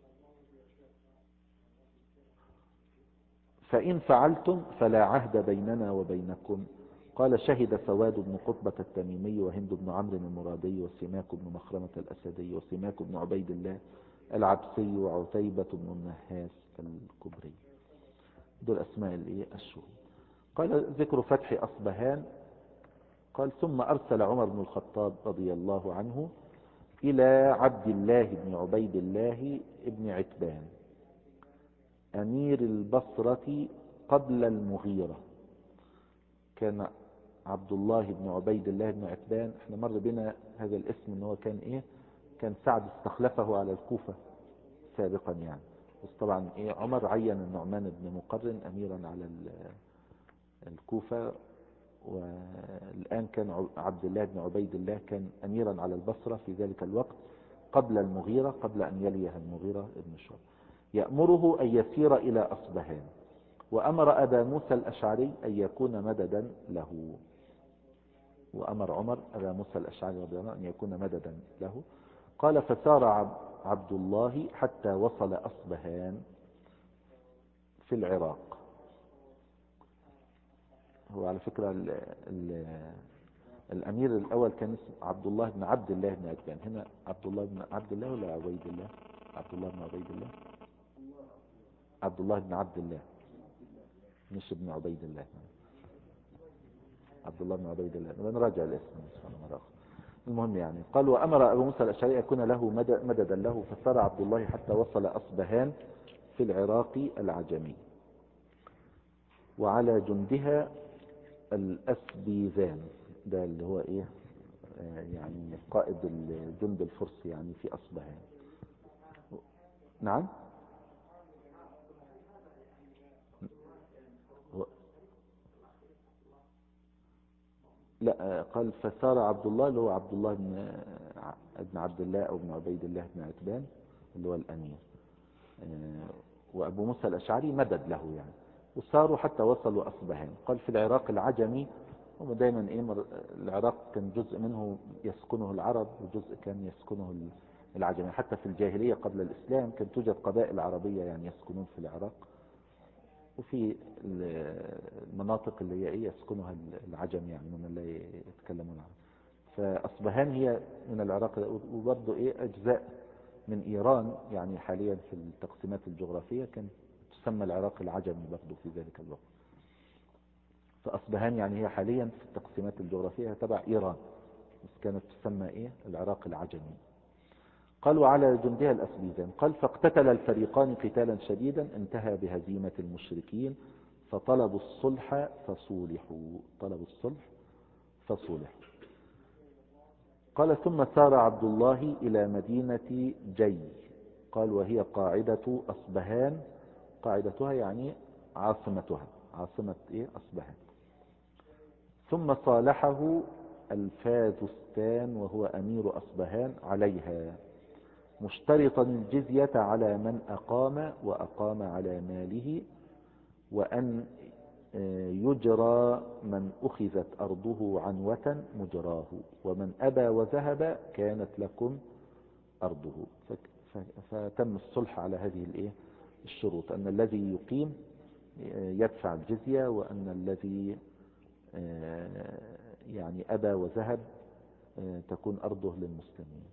فإن فعلتم فلا عهد بيننا وبينكم. قال شهد سواد بن قطبة التميمي وهند بن عمرو المرادي وسماك بن مخرمة الأسدي وسماك بن عبيد الله العبسي وعتيبة بن النهاس الكبري، دول أسماء الشهود. قال ذكر فتح أصبهان. قال ثم أرسل عمر بن الخطاب رضي الله عنه إلى عبد الله بن عبيد الله بن عتبان أمير البصرة قبل المغيرة. كان عبد الله بن عبيد الله بن عتبان، احنا مر بنا هذا الاسم ان هو كان كان سعد استخلفه على الكوفة سابقا يعني، بس طبعا عمر عين النعمان بن مقرن اميرا على الكوفة، والآن كان عبد الله بن عبيد الله كان أميرا على البصرة في ذلك الوقت قبل المغيرة، قبل أن يليها المغيرة بن شعبة. يأمره أن يسير إلى أصبهان، وأمر أبا موسى الأشعري أن يكون مددا له. وأمر عمر أبا موسى الأشعري رضي الله عنه أن يكون مددا له. قال فسار عبد الله حتى وصل أصبهان في العراق. هو على فكرة الأمير الأول كان اسمه عبد الله بن عبد الله بن عتبان. هنا عبد الله بن عبد الله ولا عبيد الله؟ عبد الله بن عبيد الله، عبد الله بن عبد الله مش ابن عبيد الله، عبد الله بن عبيد الله. نراجع الاسم مرة أخرى. المهم يعني قال وأمر أبو موسى الأشعري يكون له مددا له، فسار عبد الله حتى وصل أصبهان في العراق العجمي، وعلى جندها الأسبيذان، ده اللي هو يعني قائد الجند الفرسي يعني في أصبهان. نعم، لا، قال فسار عبد الله اللي هو عبد الله بن عبد الله أو بن عبيد الله بن عتبان اللي هو الأمير، وأبو موسى الأشعري مدد له يعني، وصاروا حتى وصلوا أصبهان. قال في العراق العجمي، هم دايما العراق كان جزء منه يسكنه العرب وجزء كان يسكنه العجمي. حتى في الجاهلية قبل الإسلام كانت توجد قبائل عربية يعني يسكنون في العراق، وفي المناطق اللي هي يسكنها العجم يعني من لا يتكلمون العرب. فأصبهان هي من العراق، وبرضه أجزاء من إيران يعني حاليا في التقسيمات الجغرافية كانت تسمى العراق العجمي برضه في ذلك الوقت. فأصبهان يعني هي حاليا في التقسيمات الجغرافية تبع إيران، بس كانت تسمى العراق العجمي. قال وعلى جندها الأسبيذان. قال فاقتتل الفريقان قتالا شديدا انتهى بهزيمة المشركين، فطلبوا الصلح فصولحوا. طلبوا الصلح فصولحوا. قال ثم سار عبد الله إلى مدينة جي. قال وهي قاعدة أصبهان، قاعدتها يعني عاصمتها، عاصمة إيه؟ أصبهان. ثم صالحه الفازستان وهو أمير أصبهان عليها، مشترطا الجزية على من أقام وأقام على ماله، وأن يجرى من أخذت أرضه عنوة مجراه، ومن أبى وذهب كانت لكم أرضه. فتم الصلح على هذه الشروط، أن الذي يقيم يدفع الجزية، وأن الذي يعني أبى وذهب تكون أرضه للمسلمين.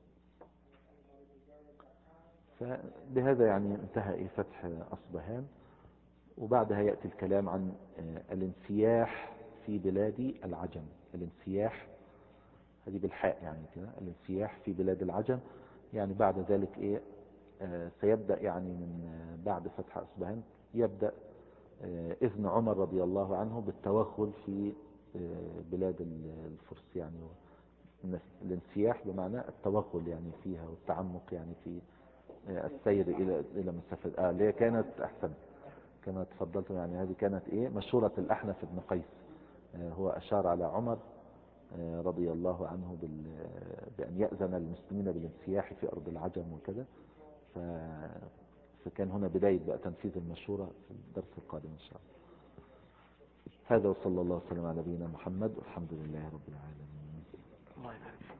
فبهذا يعني انتهى فتح أصبهان. وبعدها يأتي الكلام عن الانسياح في بلاد العجم. الانسياح هذه بالحاء يعني كده، الانسياح في بلاد العجم. يعني بعد ذلك سيبدأ يعني من بعد فتح أصبهان يبدأ إذن عمر رضي الله عنه بالتوغل في بلاد الفرس. يعني الانسياح بمعنى التوغل يعني فيها، والتعمق يعني في السير إلى مسافة اللي هي كانت أحسن كما تفضلت. يعني هذه كانت مشورة الأحنف بن قيس. هو أشار على عمر رضي الله عنه بأن يأذن المسلمين بالانسياح في أرض العجم وكذا. فكان هنا بداية بقى تنفيذ المشورة في الدرس القادم إن شاء الله. هذا وصلى الله وسلم على نبينا محمد والحمد لله رب العالمين. الله يبارك.